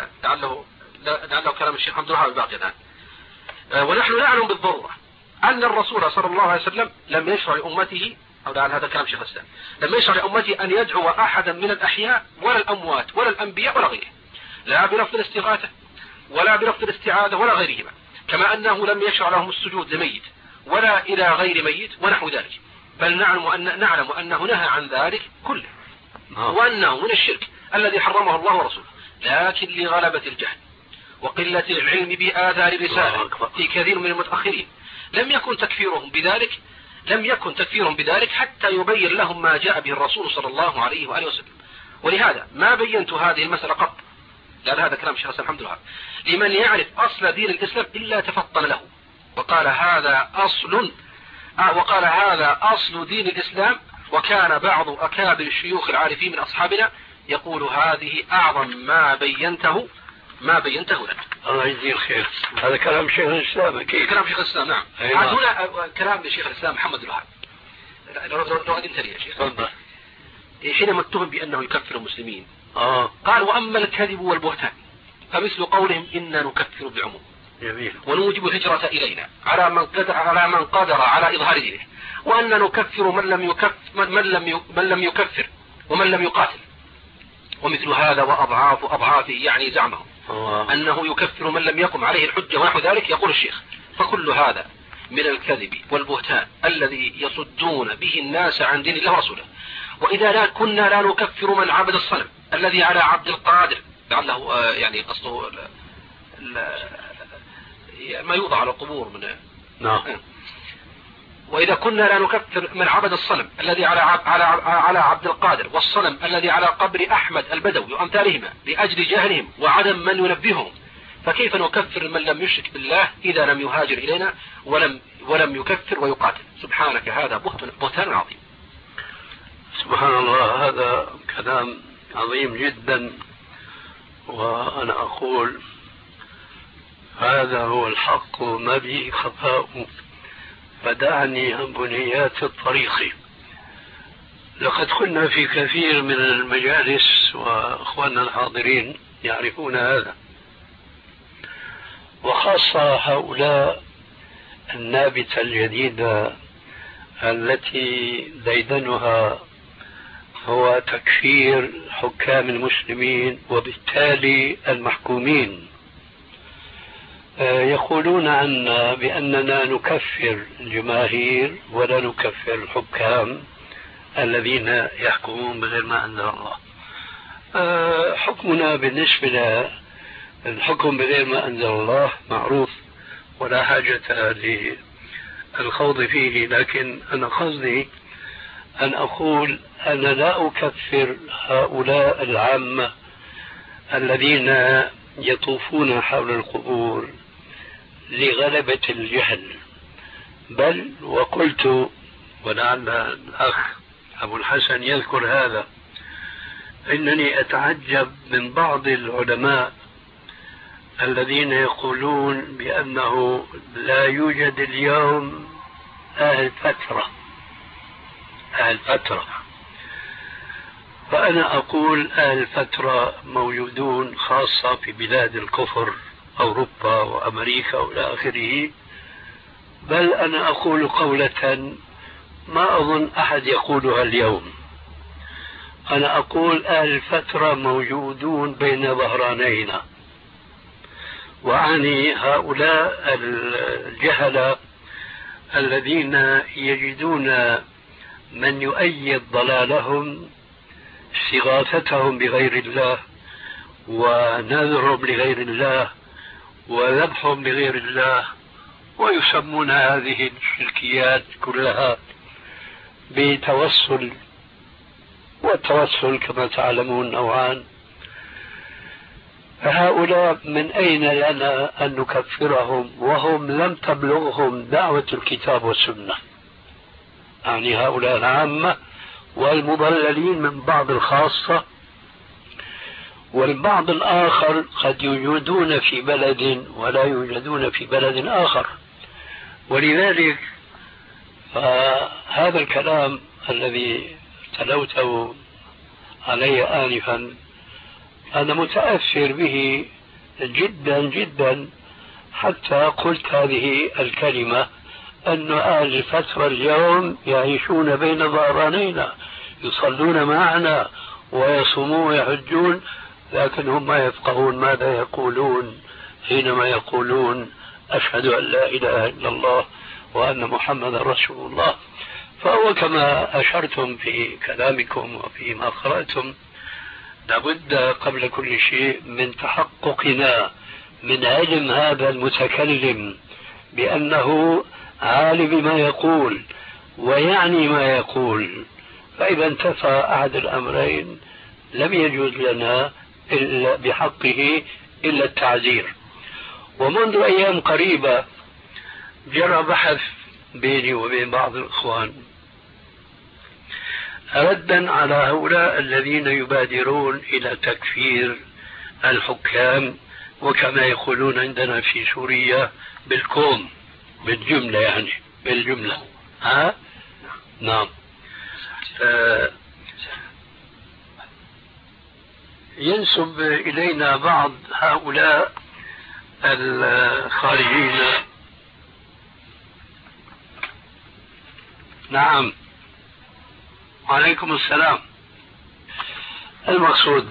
لعله كلام الشيخ عبد الوهاب الباقي الآن. ونحن نعلم بالضرورة أن الرسول صلى الله عليه وسلم لم يشرع لأمته، أو هذا كلام الشيخ الإسلام، لم يشرع لأمته أن يدعو أحدا من الأحياء ولا الأموات ولا الأنبياء ولا غيره، لا بلفظ الاستغاثة ولا بلفظ الاستعاذة ولا غيرهما، كما أنه لم يشرع لهم السجود لميت ولا إلى غير ميت ونحو ذلك، بل نعلم أنه نهى عن ذلك كله، وأنه من الشرك الذي حرمه الله ورسوله. لكن لغلبة الجهل وقلة العلم بآثار الرسالة في كثير من المتأخرين لم يكن تكفيرهم بذلك حتى يبين لهم ما جاء به الرسول صلى الله عليه وآله وسلم. ولهذا ما بينت هذه المسألة قط لأن هذا كلام الشيخ الإسلام محمد الوهاب، لمن يعرف أصل دين الإسلام إلا تفطن له، وقال هذا أصل دين الإسلام. وكان بعض أكابر الشيوخ العارفين من أصحابنا يقول هذه أعظم ما بينته لنا. الله يجزيه الخير. هذا كلام شيخ الإسلام أكيد. كلام شيخ الإسلام نعم. هنا كلام لشيخ الإسلام محمد الوهاب. لو أدين يا شيخ. تفضل. حينما اتهم بأنه يكفر المسلمين قال وأما الكذب والبهتان فمثل قولهم إنا نكفر بعموم جميل. ونوجب الهجرة إلينا على من قدر على إظهار دينه، وأن نكفر من لم يكفر ومن لم يقاتل، ومثل هذا وأضعافه يعني زعمهم أنه يكفر من لم يقم عليه الحجة ونحو ذلك. يقول الشيخ فكل هذا من الكذب والبهتان الذي يصدون به الناس عن دين الله ورسوله. وإذا كنا لا نكفر من عبد الصنم الذي على عبد القادر، لعله يعني قصده ما يوضع على القبور من وإذا كنا لا نكفر من عبد الصنم الذي على عبد القادر، والصنم الذي على قبر أحمد البدوي وأمثالهما لأجل جهلهم وعدم من ينبههم، فكيف نكفر من لم يشرك بالله إذا لم يهاجر إلينا ولم يكفر ويقاتل؟ سبحانك هذا بهتان عظيم. سبحان الله، هذا كلام عظيم جدا. وأنا أقول هذا هو الحق ما به خفاء، فدعني عن بنيات الطريق. لقد كنا في كثير من المجالس وأخواننا الحاضرين يعرفون هذا، وخاصة هؤلاء النابتة الجديدة التي ديدنها هو تكفير حكام المسلمين وبالتالي المحكومين. يقولون عنا بأننا نكفر الجماهير ولا نكفر الحكام الذين يحكمون بغير ما أنزل الله. حكمنا بالنسبة للحكم بغير ما أنزل الله معروف ولا حاجة للخوض فيه، لكن أنا قصدي أن أقول أنا لا أكفر هؤلاء العامة الذين يطوفون حول القبور لغلبة الجهل، بل وقلت ولعل الأخ أبو الحسن يذكر هذا، إنني أتعجب من بعض العلماء الذين يقولون بأنه لا يوجد اليوم أهل فترة. فأنا أقول أهل فترة موجودون خاصة في بلاد الكفر، أوروبا وأمريكا وإلى آخره. بل أنا أقول قولة ما أظن أحد يقولها اليوم، أنا أقول أهل الفترة موجودون بين ظهرانينا، وأعني هؤلاء الجهلة الذين يجدون من يؤيد ضلالهم، استغاثتهم بغير الله ونذرهم لغير الله وذبحهم لغير الله، ويسمون هذه الشركيات كلها بتوسل، والتوسل كما تعلمون نوعان. فهؤلاء من أين لنا أن نكفرهم وهم لم تبلغهم دعوة الكتاب والسنة؟ يعني هؤلاء العامة والمضللين من بعض الخاصة، والبعض الآخر قد يوجدون في بلد ولا يوجدون في بلد آخر. ولذلك فهذا الكلام الذي تلوته علي آنفا أنا متأثر به جدا جدا، حتى قلت هذه الكلمة أن أهل الفترة اليوم يعيشون بين ظهرانينا، يصلون معنا ويصومون ويحجون، لكن هم ما يفقهون ماذا يقولون حينما يقولون أشهد أن لا إله إلا الله وأن محمد رسول الله. فهو كما أشرتم في كلامكم وفيما قرأتم، لابد قبل كل شيء من تحققنا من علم هذا المتكلم بأنه عالم بما يقول ويعني ما يقول. فإذا انتفى أحد الأمرين لم يجوز لنا بحقه إلا التعزير. ومنذ أيام قريبة جرى بحث بيني وبين بعض الإخوان ردا على هؤلاء الذين يبادرون إلى تكفير الحكام، وكما يقولون عندنا في سوريا بالكوم، بالجملة يعني بالجملة. ها؟ نعم. ينسب إلينا بعض هؤلاء الخارجين. نعم، وعليكم السلام. المقصود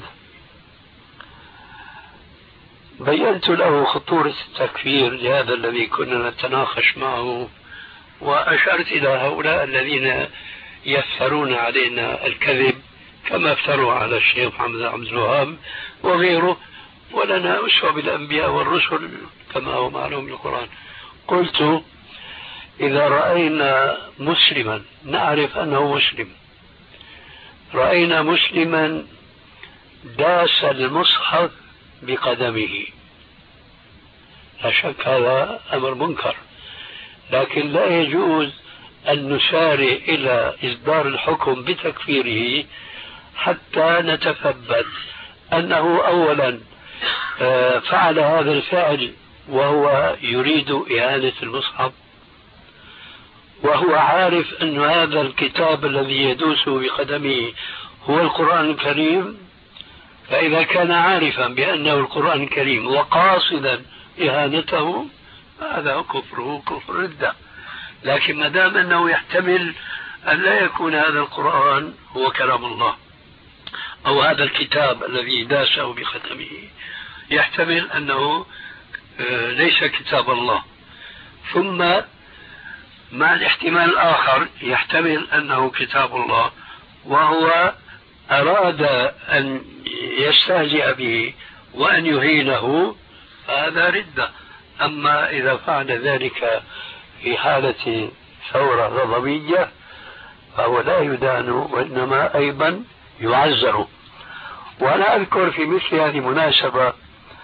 بينت له خطورة التكفير لهذا الذي كنا نتناقش معه، وأشرت إلى هؤلاء الذين يفترون علينا الكذب كما افتروا على الشيخ محمد عبد الوهاب وغيره، ولنا أسوة بالأنبياء والرسل كما هو معلوم بالقرآن. قلت إذا رأينا مسلما نعرف أنه مسلم، رأينا مسلما داس المصحف بقدمه، لا شك هذا أمر منكر، لكن لا يجوز أن نسارع إلى إصدار الحكم بتكفيره حتى نتثبت أنه أولا فعل هذا الفعل وهو يريد إهانة المصحف، وهو عارف أن هذا الكتاب الذي يدوس بقدمه هو القرآن الكريم. فإذا كان عارفا بأنه القرآن الكريم وقاصدا إهانته هذا كفره كفر ردة. لكن ما دام أنه يحتمل أن لا يكون هذا القرآن هو كلام الله، أو هذا الكتاب الذي داسه بقدمه يحتمل أنه ليس كتاب الله، ثم مع الاحتمال الآخر يحتمل أنه كتاب الله وهو أراد أن يستهزئ به وأن يهينه، فهذا ردة. أما إذا فعل ذلك في حالة ثورة غضبية فهو لا يدان وإنما أيضا يعزر. وأنا أذكر في مثل هذه المناسبة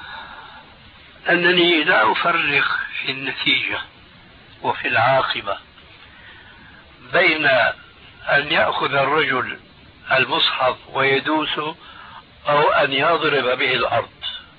أنني لا أفرق في النتيجة وفي العاقبة بين أن يأخذ الرجل المصحف ويدوسه أو أن يضرب به الأرض.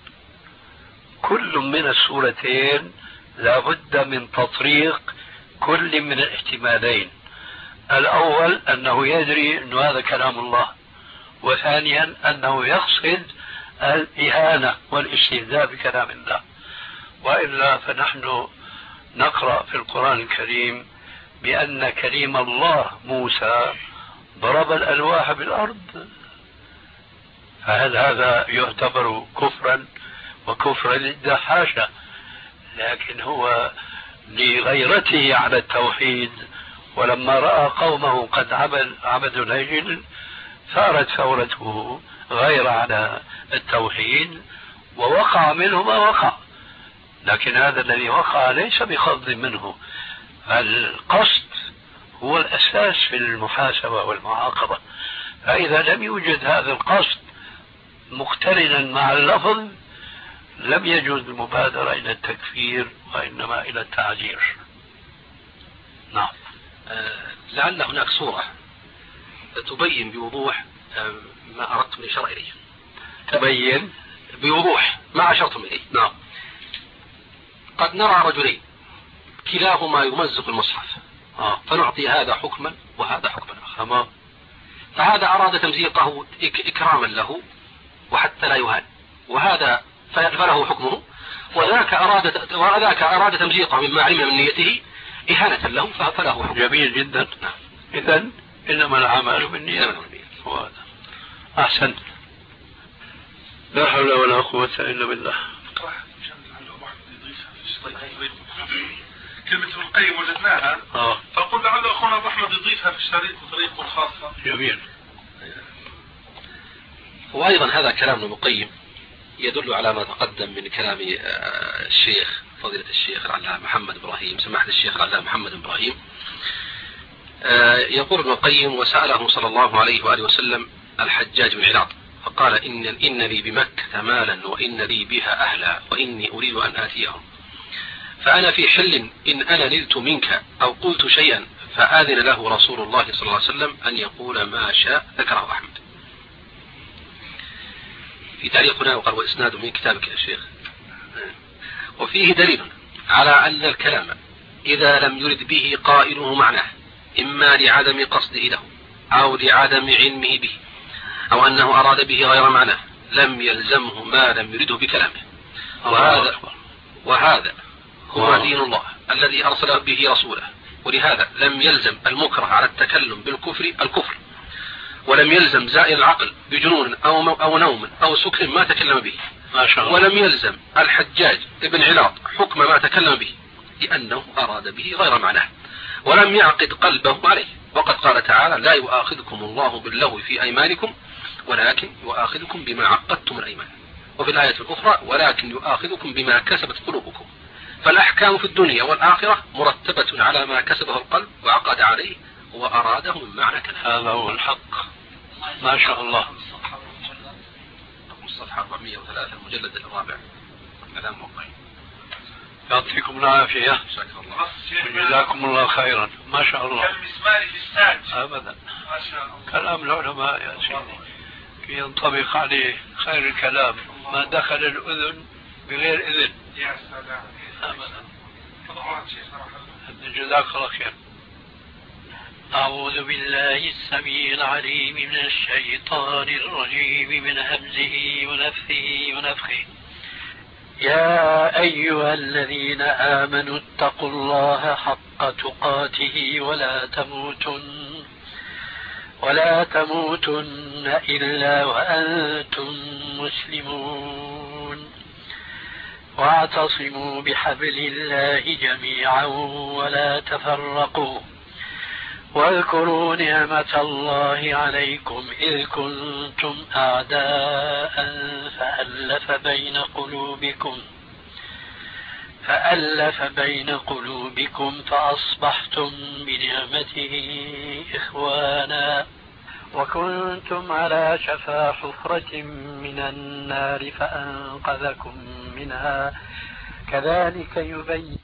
كل من الصورتين لا بد من تطريق كل من الاحتمالين. الأول أنه يدري أن هذا كلام الله، وثانيا أنه يقصد الإهانة والاستهزاء بكلام الله. وإلا فنحن نقرأ في القرآن الكريم بأن كليم الله موسى ضرب الألواح بالأرض، فهل هذا يعتبر كفرا وكفر ردة؟ حاشا. لكن هو لغيرته على التوحيد، ولما رأى قومه قد عبدوا العجل ثارت ثورته غير على التوحيد ووقع منه ما وقع. لكن هذا الذي وقع ليس بقصد منه، القصد هو الأساس في المحاسبة والمعاقبة. فإذا لم يوجد هذا القصد مقترنا مع اللفظ لم يجوز المبادرة إلى التكفير وإنما إلى التعزير. نعم. لعل هناك صورة تبين بوضوح ما أردت من الإشارة إليه. تبين بوضوح ما أشرتم إليه. نعم. قد نرى رجلين كلاهما يمزق المصحف، فنعطي هذا حكما وهذا حكما آخر. فهذا أراد تمزيقه إكراما له وحتى لا يهان، وهذا فله حكمه، وذاك أراد تمزيقه مما علم من نيته إهانة له فله حكمه. جميل جدا. إذن إنما الأعمال بالنيات. أحسن. لا حول ولا قوة إلا بالله. كلمة ابن القيم وجدناها، فقل لعل أخونا أبو أحمد يضيفها في الشريط بطريقة خاصة. جميل. وأيضا هذا كلام ابن القيم يدل على ما تقدم من كلام الشيخ فضيلة الشيخ العلامة محمد إبراهيم، سماحة الشيخ العلامة محمد إبراهيم. يقول ابن القيم: وسأله صلى الله عليه وآله وسلم الحجاج بن علاط فقال إن لي بمكة مالا وإن لي بها أهلا وإني أريد أن آتيهم، فأنا في حل إن أنا نلت منك أو قلت شيئا فآذن له رسول الله صلى الله عليه وسلم أن يقول ما شاء. ذكره أحمد في تعليق هنا وقال وإسناد من كتابك يا شيخ. وفيه دليل على أن الكلام إذا لم يرد به قائله معناه إما لعدم قصده له أو لعدم علمه به أو أنه أراد به غير معناه لم يلزمه ما لم يرده بكلامه. وهذا هو دين الله الذي أرسل به رسوله، ولهذا لم يلزم المكره على التكلم بالكفر الكفر، ولم يلزم زائل العقل بجنون أو نوم أو سكر ما تكلم به، ولم يلزم الحجاج ابن علاط حكم ما تكلم به لأنه أراد به غير معناه، ولم يعقد قلبه عليه. وقد قال تعالى لا يؤاخذكم الله باللغو في أيمانكم ولكن يؤاخذكم بما عقدتم الأيمان، وفي الآية الأخرى ولكن يؤاخذكم بما كسبت قلوبكم. فالأحكام في الدنيا والآخرة مرتبة على ما كسبه القلب وعقد عليه وأراده من معنى كلام. هذا هو الحق. ما شاء الله. الصفحة 403 المجلد الرابع كلام موقعي. يعطيكم العافية وجزاكم الله خيرا. ما شاء الله. كالمسمار في الساج أبدا. ما شاء الله. كلام العلماء يا سيدي ينطبق عليه خير الكلام ما دخل الأذن بغير إذن. يا سلام. أبدا. جزاك الله خير. أعوذ بالله السميع العليم من الشيطان الرجيم من همزه ونفثه ونفخه. يا أيها الذين آمنوا اتقوا الله حق تقاته ولا تموتن إلا وأنتم مسلمون، واعتصموا بحبل الله جميعا ولا تفرقوا، واذكروا نعمة الله عليكم إذ كنتم أعداء فألف بين قلوبكم فأصبحتم بنعمته إخوانا، وكنتم على شفا حفرة من النار فأنقذكم منها، كذلك يبين